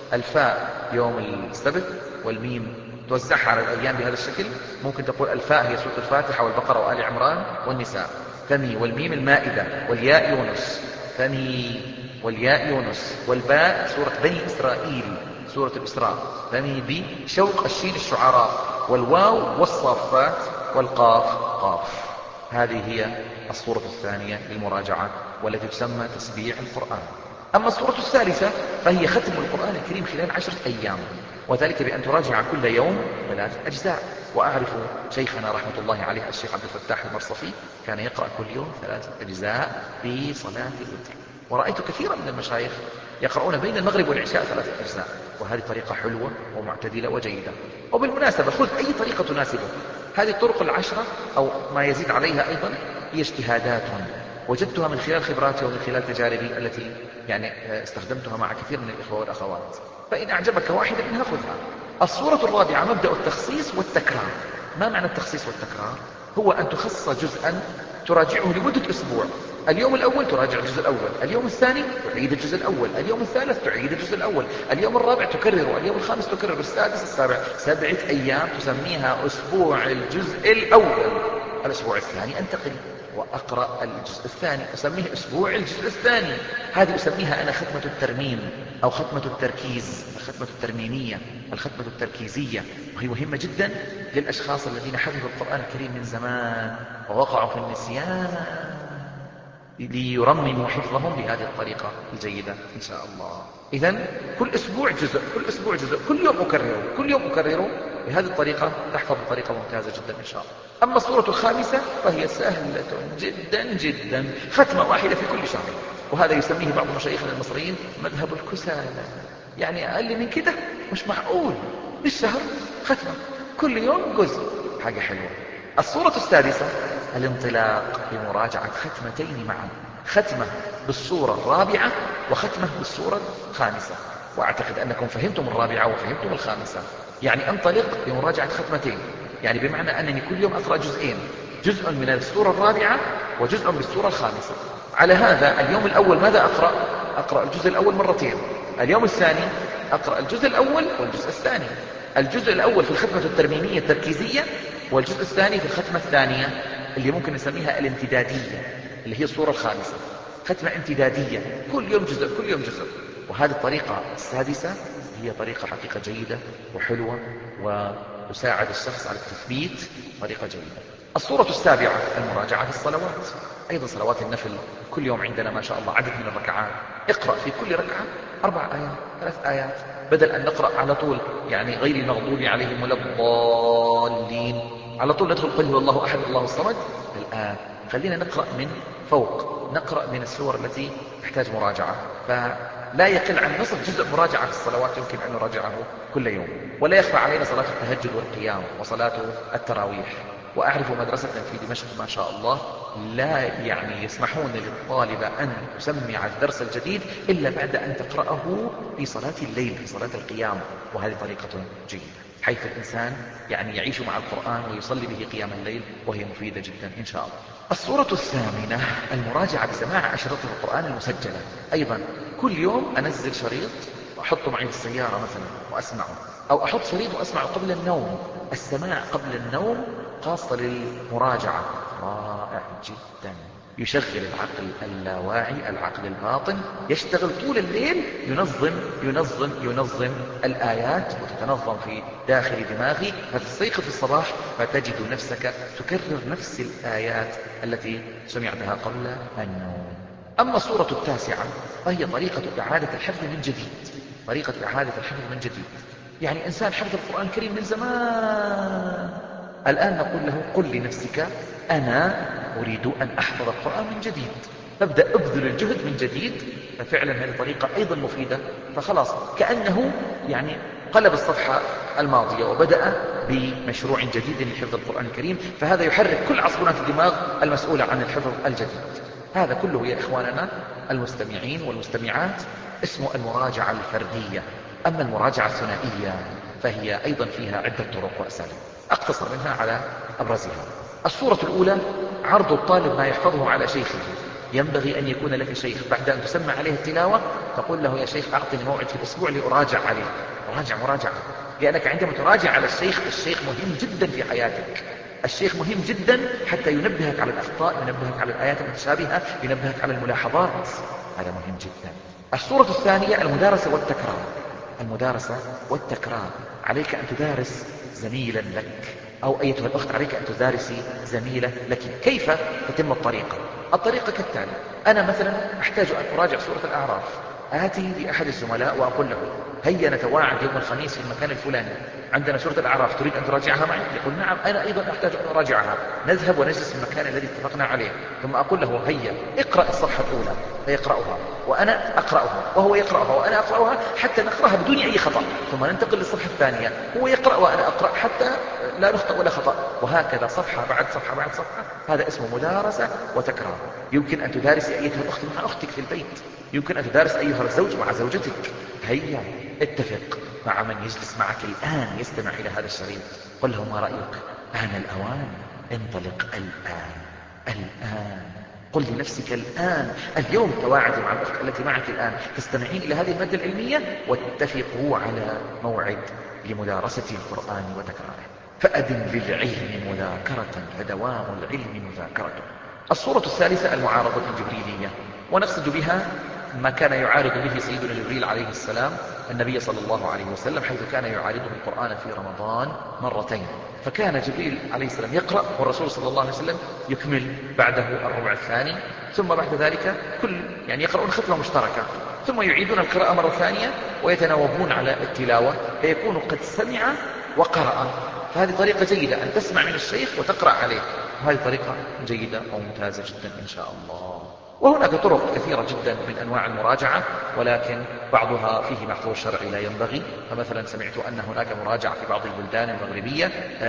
Speaker 2: الفاء يوم السبت والميم توزعها على الأيام بهذا الشكل. ممكن تقول الفاء هي سورة الفاتحة والبقرة وآل عمران والنساء، فمي، والميم المائدة، والياء يونس، فمي والياء يونس، والباء سورة بني إسرائيل سورة الإسراء، فمي بشوق الشين الشعراء، والواو والصافات، والقاف قاف. هذه هي الصورة الثانية للمراجعة والتي تسمى تسبيع القرآن. أما الصورة الثالثة فهي ختم القرآن الكريم خلال 10 أيام، وذلك بأن تراجع كل يوم 3 أجزاء. وأعرف شيخنا رحمة الله عليه الشيخ عبد الفتاح المرصفي كان يقرأ كل يوم 3 أجزاء في صلاة الوتر. ورأيت كثيرا من المشايخ يقرؤون بين المغرب والعشاء 3 أجزاء، وهذه طريقة حلوة ومعتدلة وجيدة. وبالمناسبة خذ أي طريقة تناسبك. هذه الطرق 10 أو ما يزيد عليها أيضا هي اجتهادات وجدتها من خلال خبراتي ومن خلال تجاربي التي استخدمتها مع كثير من الإخوة والأخوات. فإن أعجبك واحدة منها خذها. الصورة الرابعة مبدأ التخصيص والتكرار. ما معنى التخصيص والتكرار؟ هو أن تخصص جزءا تراجعه لمدة أسبوع. اليوم الأول تراجع الجزء الأول، اليوم الثاني تعيد الجزء الأول، اليوم الثالث تعيد الجزء الأول، اليوم الرابع تكرره، اليوم الخامس تكرر، السادس، السابع. 7 أيام تسميها أسبوع الجزء الأول. الأسبوع الثاني أنتقل وأقرأ الجزء الثاني، أسميه أسبوع الجزء الثاني. هذه أسميها أنا ختمة الترميم أو ختمة التركيز، الختمة الترميمية، الختمة التركيزية. وهي مهمة جدا للأشخاص الذين حفظوا القرآن الكريم من زمان ووقعوا في النسيان، ليرمموا حفظهم بهذه الطريقة الجيدة إن شاء الله. إذن كل أسبوع جزء، كل أسبوع جزء، كل يوم أكرره، كل يوم أكرره. بهذه الطريقة تحفظ بطريقة ممتازة جدا إن شاء الله. أما الصورة الخامسة فهي سهلة جدا جدا، ختمة واحدة في كل شهر. وهذا يسميه بعض مشايخنا المصريين مذهب الكسالى، يعني أقل من كده مش معقول. بالشهر ختمة، كل يوم جزء، حاجة حلوة. الصورة السادسة الانطلاق بمراجعة ختمتين معا، ختمة بالصورة الرابعة وختمة بالصورة الخامسة. وأعتقد أنكم فهمتم الرابعة وفهمتم الخامسة. يعني أنطلق بمراجعة ختمتين، يعني بمعنى أنني كل يوم أقرأ جزئين، جزء من الصورة الرابعة وجزء بالصورة الخامسة. على هذا اليوم الأول ماذا أقرأ؟ أقرأ الجزء الأول مرتين. اليوم الثاني أقرأ الجزء الأول والجزء الثاني. الجزء الأول في الختمة الترميمية التركيزية، والجزء الثاني في الختمة الثانية اللي ممكن نسميها الامتدادية اللي هي الصورة الخامسة. ختمة امتدادية، كل يوم جزء كل يوم جزء. وهذه الطريقة السادسة هي طريقة حقيقة جيدة وحلوة وتساعد الشخص على التثبيت، طريقة جيدة. الصورة السابعة المراجعة في الصلوات، أيضا صلوات النفل. كل يوم عندنا ما شاء الله عدد من الركعات، اقرأ في كل ركعة 4 آيات 3 آيات، بدل أن نقرأ على طول يعني غير المغضوب عليهم ولا الضالين، على طول ندخل قل هو الله أحد الله الصمد. الآن خلينا نقرأ من فوق، نقرأ من السور التي تحتاج مراجعة، فلا يقل عن نصف جزء مراجعة في الصلوات يمكن أن نراجعه كل يوم. ولا يخفى علينا صلاة التهجد والقيام وصلاة التراويح. وأعرف مدرسة في دمشق ما شاء الله لا يعني يسمحون للطالب أن تسمع الدرس الجديد إلا بعد أن تقرأه في صلاة الليل، في صلاة القيام. وهذه طريقة جيدة حيث الإنسان يعني يعيش مع القرآن ويصلي به قيام الليل، وهي مفيدة جدا إن شاء الله. الصورة الثامنة المراجعة بسماع أشرطة القرآن المسجلة. أيضا كل يوم أنزل شريط وأحطه معي في السيارة مثلا وأسمعه، أو أحط شريط وأسمعه قبل النوم. السماع قبل النوم خاصة للمراجعة رائع جدا. يشغل العقل اللاواعي، العقل الباطن، يشتغل طول الليل، ينظم الآيات وتتنظم في داخل دماغي، فتستيقظ في الصباح فتجد نفسك تكرر نفس الآيات التي سمعتها قبل النوم. أما الصورة التاسعة فهي طريقة إعادة الحفظ من جديد. طريقة إعادة الحفظ من جديد يعني إنسان حفظ القرآن الكريم من زمان، الآن نقول له قل لنفسك أنا أريد أن أحفظ القرآن من جديد، فابدأ أبذل الجهد من جديد. ففعلا هذه طريقة أيضا مفيدة، فخلاص كأنه يعني قلب الصفحة الماضية وبدأ بمشروع جديد لحفظ القرآن الكريم، فهذا يحرك كل عصبونات الدماغ المسؤولة عن الحفظ الجديد. هذا كله يا إخواننا المستمعين والمستمعات اسمه المراجعة الفردية. أما المراجعة الثنائية فهي أيضا فيها عدة طرق وأساليب، أقتصر منها على أبرزها. الصورة الأولى عرض الطالب ما يحفظه على شيخه. ينبغي أن يكون لك شيخ، بعد أن تسمع عليه التلاوة تقول له يا شيخ أعطني موعد في الأسبوع لأراجع عليه. مراجعة، لأنك عندما تراجع على الشيخ مهم جدا في حياتك. الشيخ مهم جدا حتى ينبهك على الأخطاء، ينبهك على الآيات المتشابهة، ينبهك على الملاحظات، هذا مهم جدا. الصورة الثانية المدارسة والتكرار. عليك أن تدارس زميلا لك، أو أيتها الأخت عليك أن تدارسي زميلة لك. كيف تتم الطريقة كالتالي: أنا مثلا أحتاج أن أراجع سورة الأعراف، آتي لأحد الزملاء وأقول له هيا نتواعد يوم الخميس في المكان الفلاني، عندنا سورة الأعراف، تريد أن تراجعها معي؟ يقول نعم، أنا أيضا أحتاج أن أراجعها. نذهب ونجلس في المكان الذي اتفقنا عليه، ثم أقول له هيا اقرأ الصفحة الأولى، فيقرأها وأنا أقرأها، وهو يقرأها وأنا أقرأها حتى نقرأها بدون أي خطأ، ثم ننتقل للصفحة الثانية، هو يقرأ وأنا أقرأ حتى لا نخطأ ولا خطأ، وهكذا صفحة بعد صفحة بعد صفحة. هذا اسمه مدارسة وتكرار. يمكن أن تدارسي أيتها الأخت مع أختك في البيت، يمكن أن تدارس أيها الزوج مع زوجتك. هيا اتفق مع من يجلس معك الآن يستمع إلى هذا الشريط، قل له ما رأيك؟ آن الأوان، انطلق الآن، قل لنفسك الآن اليوم تواعدي مع الأخت التي معك الآن تستمعين إلى هذه المادة العلمية، واتفقوا على موعد لمدارسة القرآن وتكراره. فأدم للعلم مذاكرة، فدوام العلم مذاكرته. الصورة الثالثة المعارضة الجبريلية، ونقصد بها ما كان يعارض به سيدنا جبريل عليه السلام النبي صلى الله عليه وسلم، حيث كان يعارضه القرآن في رمضان مرتين. فكان جبريل عليه السلام يقرأ والرسول صلى الله عليه وسلم يكمل بعده الربع الثاني، ثم بعد ذلك يقرؤون ختمة مشتركة، ثم يعيدون القراءة مرة ثانية ويتناوبون على التلاوة، فيكون قد سمع وقرأ. فهذه طريقة جيدة أن تسمع من الشيخ وتقرأ عليه، وهذه طريقة جيدة وممتازة جدا إن شاء الله. وهناك طرق كثيرة جدا من أنواع المراجعة، ولكن بعضها فيه محظور شرعي لا ينبغي. فمثلا سمعت أن هناك مراجعة في بعض البلدان المغربية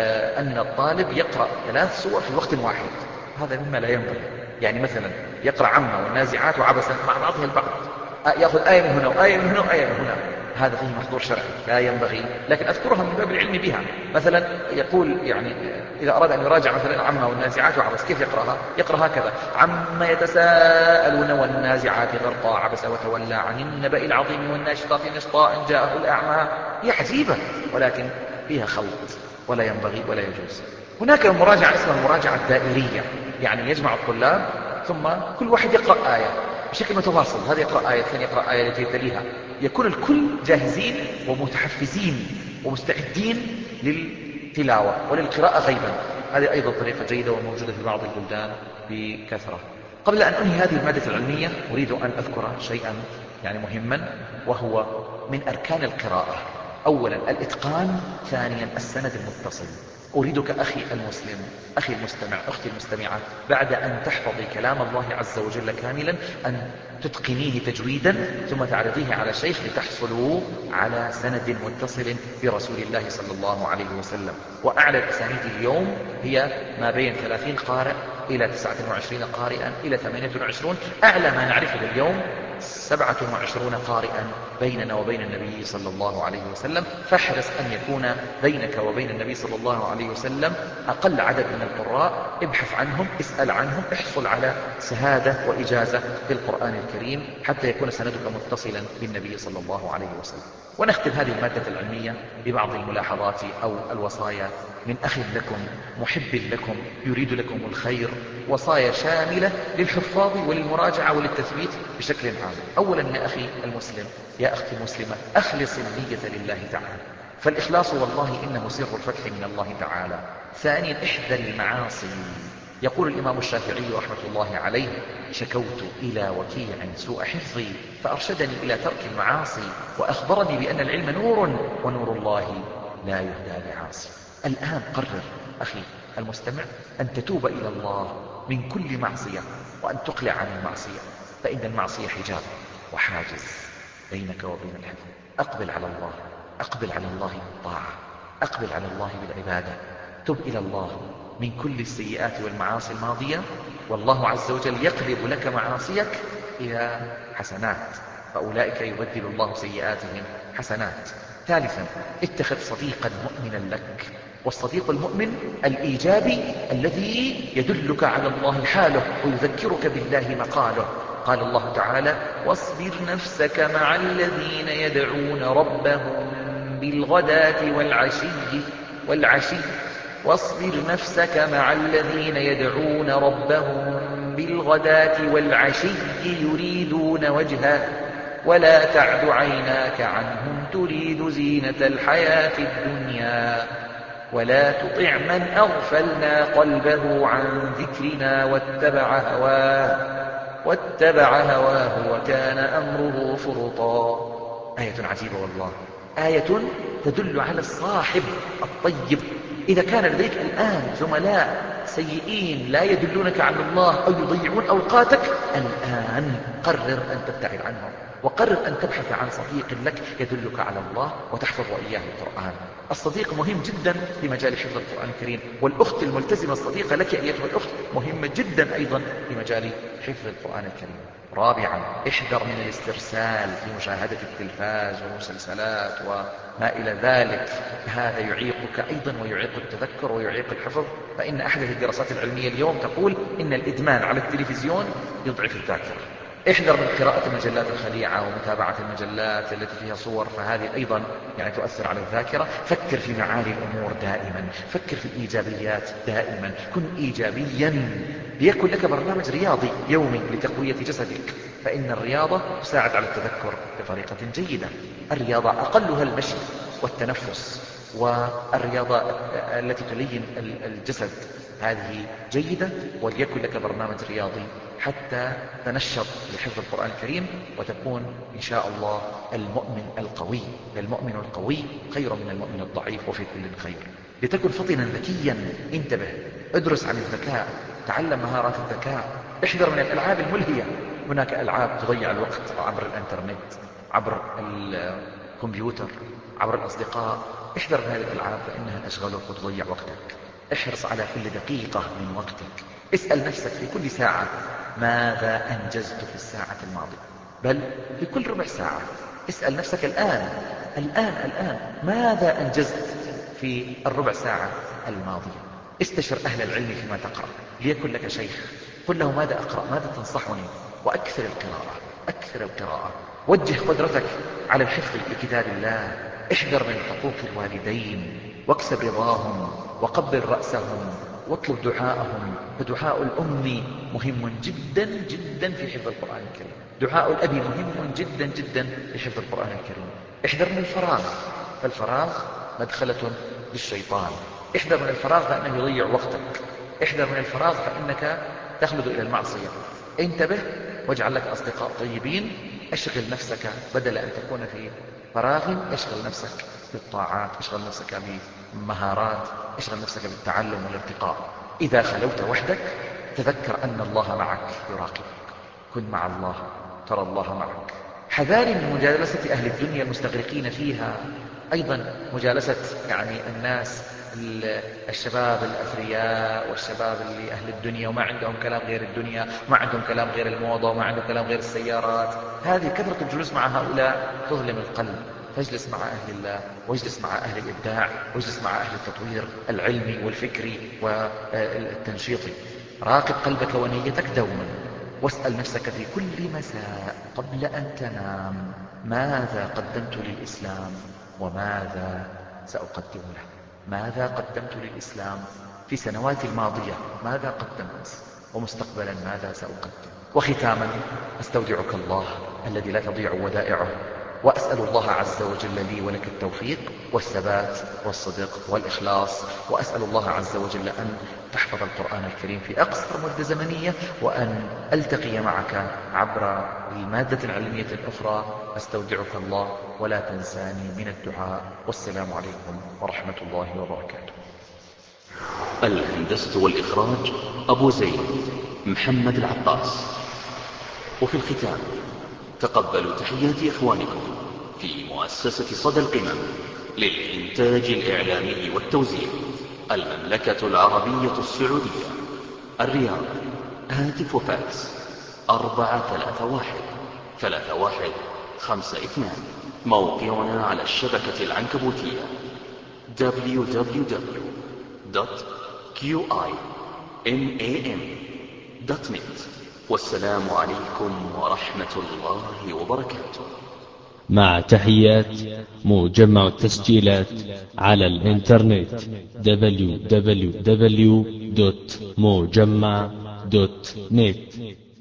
Speaker 2: أن الطالب يقرأ 3 سور في وقت واحد، هذا مما لا ينبغي. يعني مثلا يقرأ عمّ والنازعات وعبسا مع بعضها البعض، يأخذ آية من هنا وآية من هنا وآية من هنا، هذا فيه محظور شرعي لا ينبغي، لكن أذكرها من باب العلم بها. مثلا يقول إذا أراد أن يراجع مثلا عمّ والنازعات وعبس، كيف يقرأها؟ يقرأ هكذا: عم يتساءلون والنازعات غرقا عبس وتولى عن النبأ العظيم والناشطات نشطا إن جاءه الأعمى. هي عجيبة ولكن فيها خلط ولا ينبغي ولا يجوز. هناك مراجعة اسمها المراجعة الدائرية، يعني يجمع الطلاب ثم كل واحد يقرأ آية بشكل متواصل، هذا يقرأ آية، الثاني يقرأ آية التي تليها، يكون الكل جاهزين ومتحفزين ومستعدين للتلاوة وللقراءة غيبا. هذه أيضا طريقة جيدة وموجودة في بعض البلدان بكثرة. قبل أن أنهي هذه المادة العلمية أريد أن أذكر شيئا مهما، وهو من أركان القراءة: أولا الإتقان، ثانيا السند المتصل. أريدك أخي المسلم، أخي المستمع، أختي المستمعة، بعد أن تحفظي كلام الله عز وجل كاملا أن تتقنيه تجويدا، ثم تعرضيه على شيخ لتحصلوا على سند متصل برسول الله صلى الله عليه وسلم. وأعلى الأسانيد اليوم هي ما بين 30 قارئ إلى 29 قارئا إلى 28. أعلى ما نعرفه اليوم 27 قارئا بيننا وبين النبي صلى الله عليه وسلم. فاحرص أن يكون بينك وبين النبي صلى الله عليه وسلم أقل عدد من القراء، ابحث عنهم، اسأل عنهم، احصل على شهادة وإجازة في القرآن الكريم حتى يكون سندك متصلا بالنبي صلى الله عليه وسلم. ونختم هذه المادة العلمية ببعض الملاحظات أو الوصايا من أخ لكم محب لكم يريد لكم الخير وصايا شاملة للحفاظ وللمراجعة وللتثبيت بشكل عام. أولا يا أخي المسلم، يا أختي المسلمة، أخلص النية لله تعالى، فالإخلاص والله إنه سر الفتح من الله تعالى. ثانيا احذر المعاصي. يقول الإمام الشافعي رحمة الله عليه: شكوت إلى وكيع سوء حفظي فأرشدني إلى ترك المعاصي وأخبرني بأن العلم نور ونور الله لا يهدى لعاصي. الآن قرر أخي المستمع أن تتوب إلى الله من كل معصية وأن تقلع عن المعصية، فإن المعصية حجاب وحاجز بينك وبين الحفظ. أقبل على الله، أقبل على الله بالطاعة، أقبل على الله بالعبادة، تب إلى الله من كل السيئات والمعاصي الماضية، والله عز وجل يقلب لك معاصيك إلى حسنات، فأولئك يبدل الله سيئاتهم حسنات. ثالثا اتخذ صديقا مؤمنا لك، والصديق المؤمن الإيجابي الذي يدلك على الله حاله ويذكرك بالله مقاله. قال الله تعالى: واصبر نفسك مع الذين يدعون ربهم بالغداة والعشي واصبر نفسك مع الذين يدعون ربهم بالغداة والعشي يريدون وجهه ولا تعد عيناك عنهم تريد زينة الحياة الدنيا ولا تطع من أغفلنا قلبه عن ذكرنا واتبع هواه وكان أمره فرطا. آية عجيبة والله، آية تدل على الصاحب الطيب. إذا كان لديك الآن زملاء سيئين لا يدلونك عن الله أو يضيعون أوقاتك، الآن قرر أن تبتعد عنهم، وقرر أن تبحث عن صديق لك يدلك على الله وتحفظ وإياه القرآن. الصديق مهم جدا في مجال حفظ القرآن الكريم، والأخت الملتزمة الصديقة لك أيتها الأخت مهمة جدا أيضا في مجال حفظ القرآن الكريم. رابعا احذر من الاسترسال في مشاهدة التلفاز والمسلسلات وما إلى ذلك، هذا يعيقك أيضا ويعيق التذكر ويعيق الحفظ. فإن أحدث الدراسات العلمية اليوم تقول إن الإدمان على التلفزيون يضعف الذاكرة. احذر من قراءة المجلات الخليعة ومتابعة المجلات التي فيها صور، فهذه أيضا تؤثر على الذاكرة. فكر في معالي الأمور دائما، فكر في الإيجابيات دائما، كن إيجابيا، ليكن لك برنامج رياضي يومي لتقوية جسدك، فإن الرياضة تساعد على التذكر بطريقة جيدة. الرياضة أقلها المشي والتنفس، والرياضة التي تلين الجسد هذه جيدة، وليكن لك برنامج رياضي حتى تنشط لحفظ القرآن الكريم وتكون إن شاء الله المؤمن القوي. المؤمن القوي خير من المؤمن الضعيف وفي كل خير. لتكن فطنا ذكيا، انتبه، ادرس عن الذكاء، تعلم مهارات الذكاء، احذر من الألعاب الملهية. هناك ألعاب تضيع الوقت عبر الانترنت، عبر الكمبيوتر، عبر الأصدقاء. احذر من هذه الألعاب فإنها تشغلك وتضيع وقتك. احرص على كل دقيقة من وقتك. اسأل نفسك في كل ساعة: ماذا أنجزت في الساعة الماضية؟ بل في كل ربع ساعة اسأل نفسك الآن ماذا أنجزت في الربع ساعة الماضية؟ استشر أهل العلم فيما تقرأ، ليكن لك شيخ، قل له: ماذا أقرأ؟ ماذا تنصحني؟ وأكثر القراءة، أكثر القراءة. وجه قدرتك على الحفظ لكتاب الله. احذر من حقوق الوالدين واكسب رضاهم وقبل رأسهم واطلب دعاءهم، فدعاء الأم مهم جدا جدا في حفظ القرآن الكريم، دعاء الأب مهم جدا جدا في حفظ القرآن الكريم. احذر من الفراغ، فالفراغ مدخلة للشيطان. احذر من الفراغ فإنه يضيع وقتك، احذر من الفراغ فإنك تخلد إلى المعصية. انتبه واجعل لك أصدقاء طيبين. اشغل نفسك بدل أن تكون في فراغ، اشغل نفسك بالطاعات، اشغل نفسك بمهارات، اشغل نفسك بالتعلم والارتقاء. إذا خلوت وحدك تذكر أن الله معك يراقبك، كن مع الله ترى الله معك. حذاري من مجالسة أهل الدنيا المستغرقين فيها، أيضا مجالسة الناس الشباب الأثرياء والشباب اللي أهل الدنيا وما عندهم كلام غير الدنيا، ما عندهم كلام غير الموضة، وما عندهم كلام غير السيارات. هذه كثرة الجلوس مع هؤلاء تظلم القلب. فاجلس مع أهل الله، واجلس مع أهل الإبداع، واجلس مع أهل التطوير العلمي والفكري والتنشيطي. راقب قلبك ونيتك دوما، واسأل نفسك في كل مساء قبل أن تنام: ماذا قدمت للإسلام وماذا سأقدم له؟ ماذا قدمت للإسلام في سنواتي الماضية ماذا قدمت، ومستقبلا ماذا سأقدم. وختاما أستودعك الله الذي لا تضيع ودائعه، وأسأل الله عز وجل لي ولك التوفيق والثبات والصدق والإخلاص، وأسأل الله عز وجل أن تحفظ القرآن الكريم في أقصر مدة زمنية، وأن ألتقي معك عبر المادة العلمية الأخرى. أستودعك الله ولا تنساني من الدعاء، والسلام عليكم ورحمة الله وبركاته.
Speaker 3: الهندسة والإخراج أبو زيد محمد العطاس. وفي الختام تقبلوا تحيات إخوانكم في مؤسسة صدى القمم للإنتاج الإعلامي والتوزيع، المملكة العربية السعودية، الرياض. هاتف وفاكس 431-3152. موقعنا على الشبكة العنكبوتية www.qimam.net. والسلام عليكم ورحمة الله وبركاته.
Speaker 4: مع تحيات مجمع التسجيلات على الإنترنت www.mujamma.net.